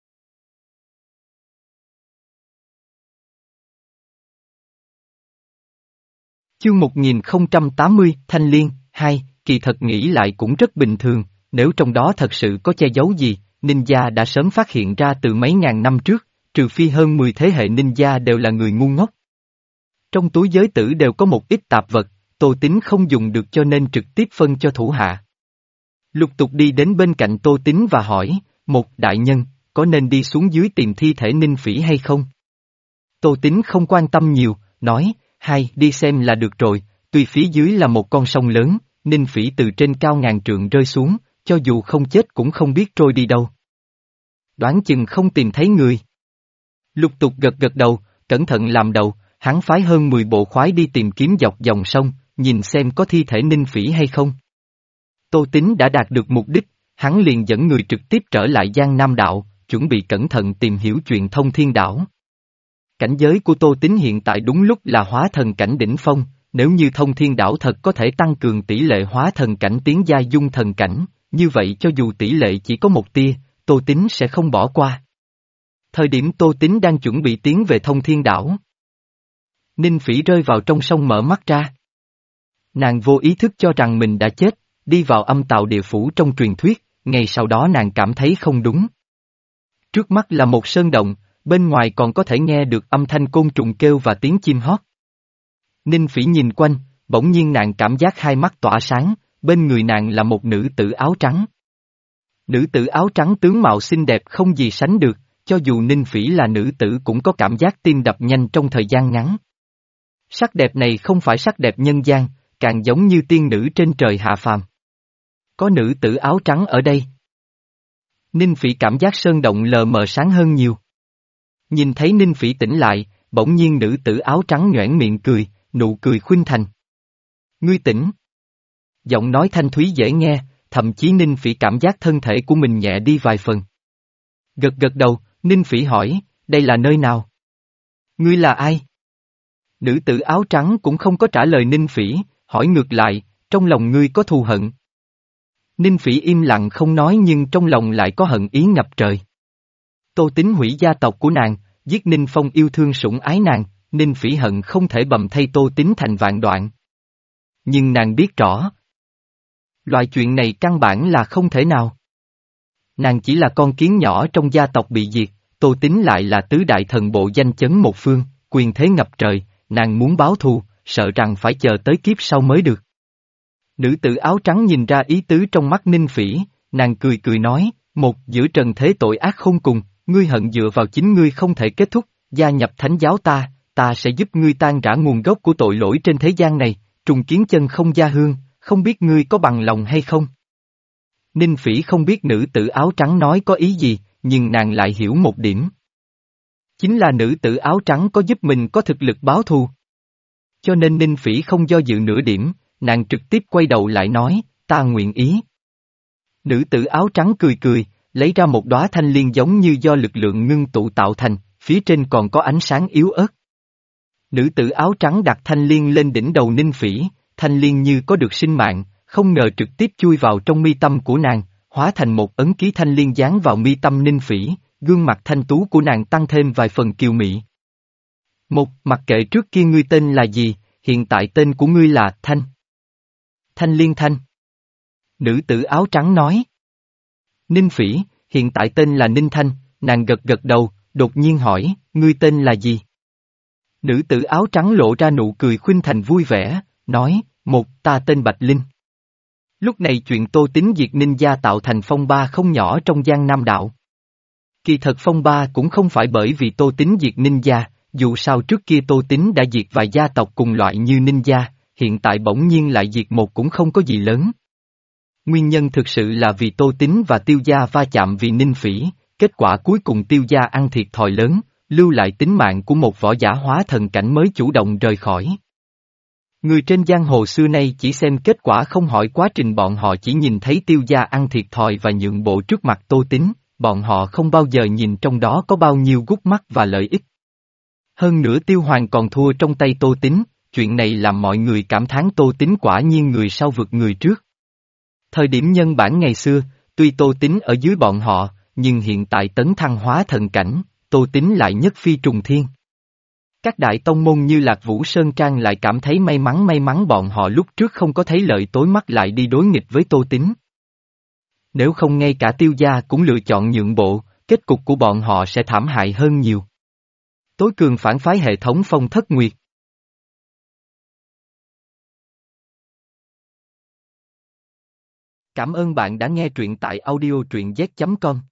Chương một nghìn không trăm tám mươi, Thanh Liên, hai, kỳ thật nghĩ lại cũng rất bình thường, nếu trong đó thật sự có che giấu gì, Ninh gia đã sớm phát hiện ra từ mấy ngàn năm trước, trừ phi hơn mười thế hệ Ninh gia đều là người ngu ngốc. Trong túi giới tử đều có một ít tạp vật, Tô Tính không dùng được cho nên trực tiếp phân cho thủ hạ. Lục tục đi đến bên cạnh Tô Tính và hỏi, một đại nhân, có nên đi xuống dưới tìm thi thể Ninh Phỉ hay không? Tô Tính không quan tâm nhiều, nói, hai, đi xem là được rồi, tuy phía dưới là một con sông lớn, Ninh Phỉ từ trên cao ngàn trượng rơi xuống, cho dù không chết cũng không biết trôi đi đâu. Đoán chừng không tìm thấy người. Lục tục gật gật đầu, cẩn thận làm đầu, hắn phái hơn mười bộ khoái đi tìm kiếm dọc dòng sông, nhìn xem có thi thể Ninh Phỉ hay không. Tô Tính đã đạt được mục đích, hắn liền dẫn người trực tiếp trở lại Giang Nam Đạo, chuẩn bị cẩn thận tìm hiểu chuyện Thông Thiên Đảo. Cảnh giới của Tô Tính hiện tại đúng lúc là hóa thần cảnh đỉnh phong, nếu như Thông Thiên Đảo thật có thể tăng cường tỷ lệ hóa thần cảnh tiến giai dung thần cảnh, như vậy cho dù tỷ lệ chỉ có một tia, Tô Tính sẽ không bỏ qua. Thời điểm Tô Tính đang chuẩn bị tiến về Thông Thiên Đảo, Ninh Phỉ rơi vào trong sông mở mắt ra. Nàng vô ý thức cho rằng mình đã chết, đi vào âm tào địa phủ trong truyền thuyết, ngay sau đó nàng cảm thấy không đúng. Trước mắt là một sơn động, bên ngoài còn có thể nghe được âm thanh côn trùng kêu và tiếng chim hót. Ninh Phỉ nhìn quanh, bỗng nhiên nàng cảm giác hai mắt tỏa sáng, bên người nàng là một nữ tử áo trắng. Nữ tử áo trắng tướng mạo xinh đẹp không gì sánh được, cho dù Ninh Phỉ là nữ tử cũng có cảm giác tim đập nhanh trong thời gian ngắn. Sắc đẹp này không phải sắc đẹp nhân gian, càng giống như tiên nữ trên trời hạ phàm. Có nữ tử áo trắng ở đây. Ninh Phỉ cảm giác sơn động lờ mờ sáng hơn nhiều. Nhìn thấy Ninh Phỉ tỉnh lại, bỗng nhiên nữ tử áo trắng nhoẻn miệng cười, nụ cười khuynh thành. Ngươi tỉnh. Giọng nói thanh thúy dễ nghe, thậm chí Ninh Phỉ cảm giác thân thể của mình nhẹ đi vài phần. Gật gật đầu, Ninh Phỉ hỏi, đây là nơi nào? Ngươi là ai? Nữ tử áo trắng cũng không có trả lời Ninh Phỉ, hỏi ngược lại, trong lòng ngươi có thù hận? Ninh Phỉ im lặng không nói nhưng trong lòng lại có hận ý ngập trời. Tô Tín hủy gia tộc của nàng, giết Ninh Phong yêu thương sủng ái nàng, Ninh Phỉ hận không thể bầm thay Tô Tín thành vạn đoạn. Nhưng nàng biết rõ. Loại chuyện này căn bản là không thể nào. Nàng chỉ là con kiến nhỏ trong gia tộc bị diệt, Tô Tín lại là tứ đại thần bộ danh chấn một phương, quyền thế ngập trời, nàng muốn báo thù, sợ rằng phải chờ tới kiếp sau mới được. Nữ tử áo trắng nhìn ra ý tứ trong mắt Ninh Phỉ, nàng cười cười nói, một, giữa trần thế tội ác không cùng, ngươi hận dựa vào chính ngươi không thể kết thúc, gia nhập thánh giáo ta, ta sẽ giúp ngươi tan rã nguồn gốc của tội lỗi trên thế gian này, trùng kiến chân không gia hương, không biết ngươi có bằng lòng hay không? Ninh Phỉ không biết nữ tử áo trắng nói có ý gì, nhưng nàng lại hiểu một điểm. Chính là nữ tử áo trắng có giúp mình có thực lực báo thù. Cho nên Ninh Phỉ không do dự nửa điểm, nàng trực tiếp quay đầu lại nói, ta nguyện ý. Nữ tử áo trắng cười cười, lấy ra một đóa thanh liên giống như do lực lượng ngưng tụ tạo thành, phía trên còn có ánh sáng yếu ớt. Nữ tử áo trắng đặt thanh liên lên đỉnh đầu Ninh Phỉ, thanh liên như có được sinh mạng, không ngờ trực tiếp chui vào trong mi tâm của nàng, hóa thành một ấn ký thanh liên dán vào mi tâm Ninh Phỉ, gương mặt thanh tú của nàng tăng thêm vài phần kiều mị. Một, mặc kệ trước kia ngươi tên là gì, hiện tại tên của ngươi là Thanh. Thanh Liên Thanh. Nữ tử áo trắng nói. Ninh Phỉ, hiện tại tên là Ninh Thanh, nàng gật gật đầu, đột nhiên hỏi, ngươi tên là gì? Nữ tử áo trắng lộ ra nụ cười khuynh thành vui vẻ, nói, một, ta tên Bạch Linh. Lúc này chuyện Tô Tín diệt Ninh gia tạo thành phong ba không nhỏ trong Giang Nam đạo. Kỳ thật phong ba cũng không phải bởi vì Tô Tín diệt Ninh gia, dù sao trước kia Tô Tín đã diệt vài gia tộc cùng loại như Ninh gia, hiện tại bỗng nhiên lại diệt một cũng không có gì lớn. Nguyên nhân thực sự là vì Tô Tín và Tiêu gia va chạm vì Ninh Phỉ, kết quả cuối cùng Tiêu gia ăn thiệt thòi lớn, lưu lại tính mạng của một võ giả hóa thần cảnh mới chủ động rời khỏi. Người trên giang hồ xưa nay chỉ xem kết quả không hỏi quá trình, bọn họ chỉ nhìn thấy Tiêu gia ăn thiệt thòi và nhượng bộ trước mặt Tô Tín, bọn họ không bao giờ nhìn trong đó có bao nhiêu gút mắt và lợi ích. Hơn nữa Tiêu Hoàng còn thua trong tay Tô Tín, chuyện này làm mọi người cảm thán Tô Tín quả nhiên người sau vượt người trước. Thời điểm nhân bản ngày xưa, tuy Tô Tín ở dưới bọn họ, nhưng hiện tại tấn thăng hóa thần cảnh, Tô Tín lại nhất phi trùng thiên. Các đại tông môn như Lạc Vũ Sơn Trang lại cảm thấy may mắn may mắn bọn họ lúc trước không có thấy lợi tối mắt lại đi đối nghịch với Tô Tín. Nếu không ngay cả Tiêu gia cũng lựa chọn nhượng bộ, kết cục của bọn họ sẽ thảm hại hơn nhiều. Tối cường phản phái hệ thống Phong Thất Nguyệt. Cảm ơn bạn đã nghe truyện tại audio truyện z chấm com.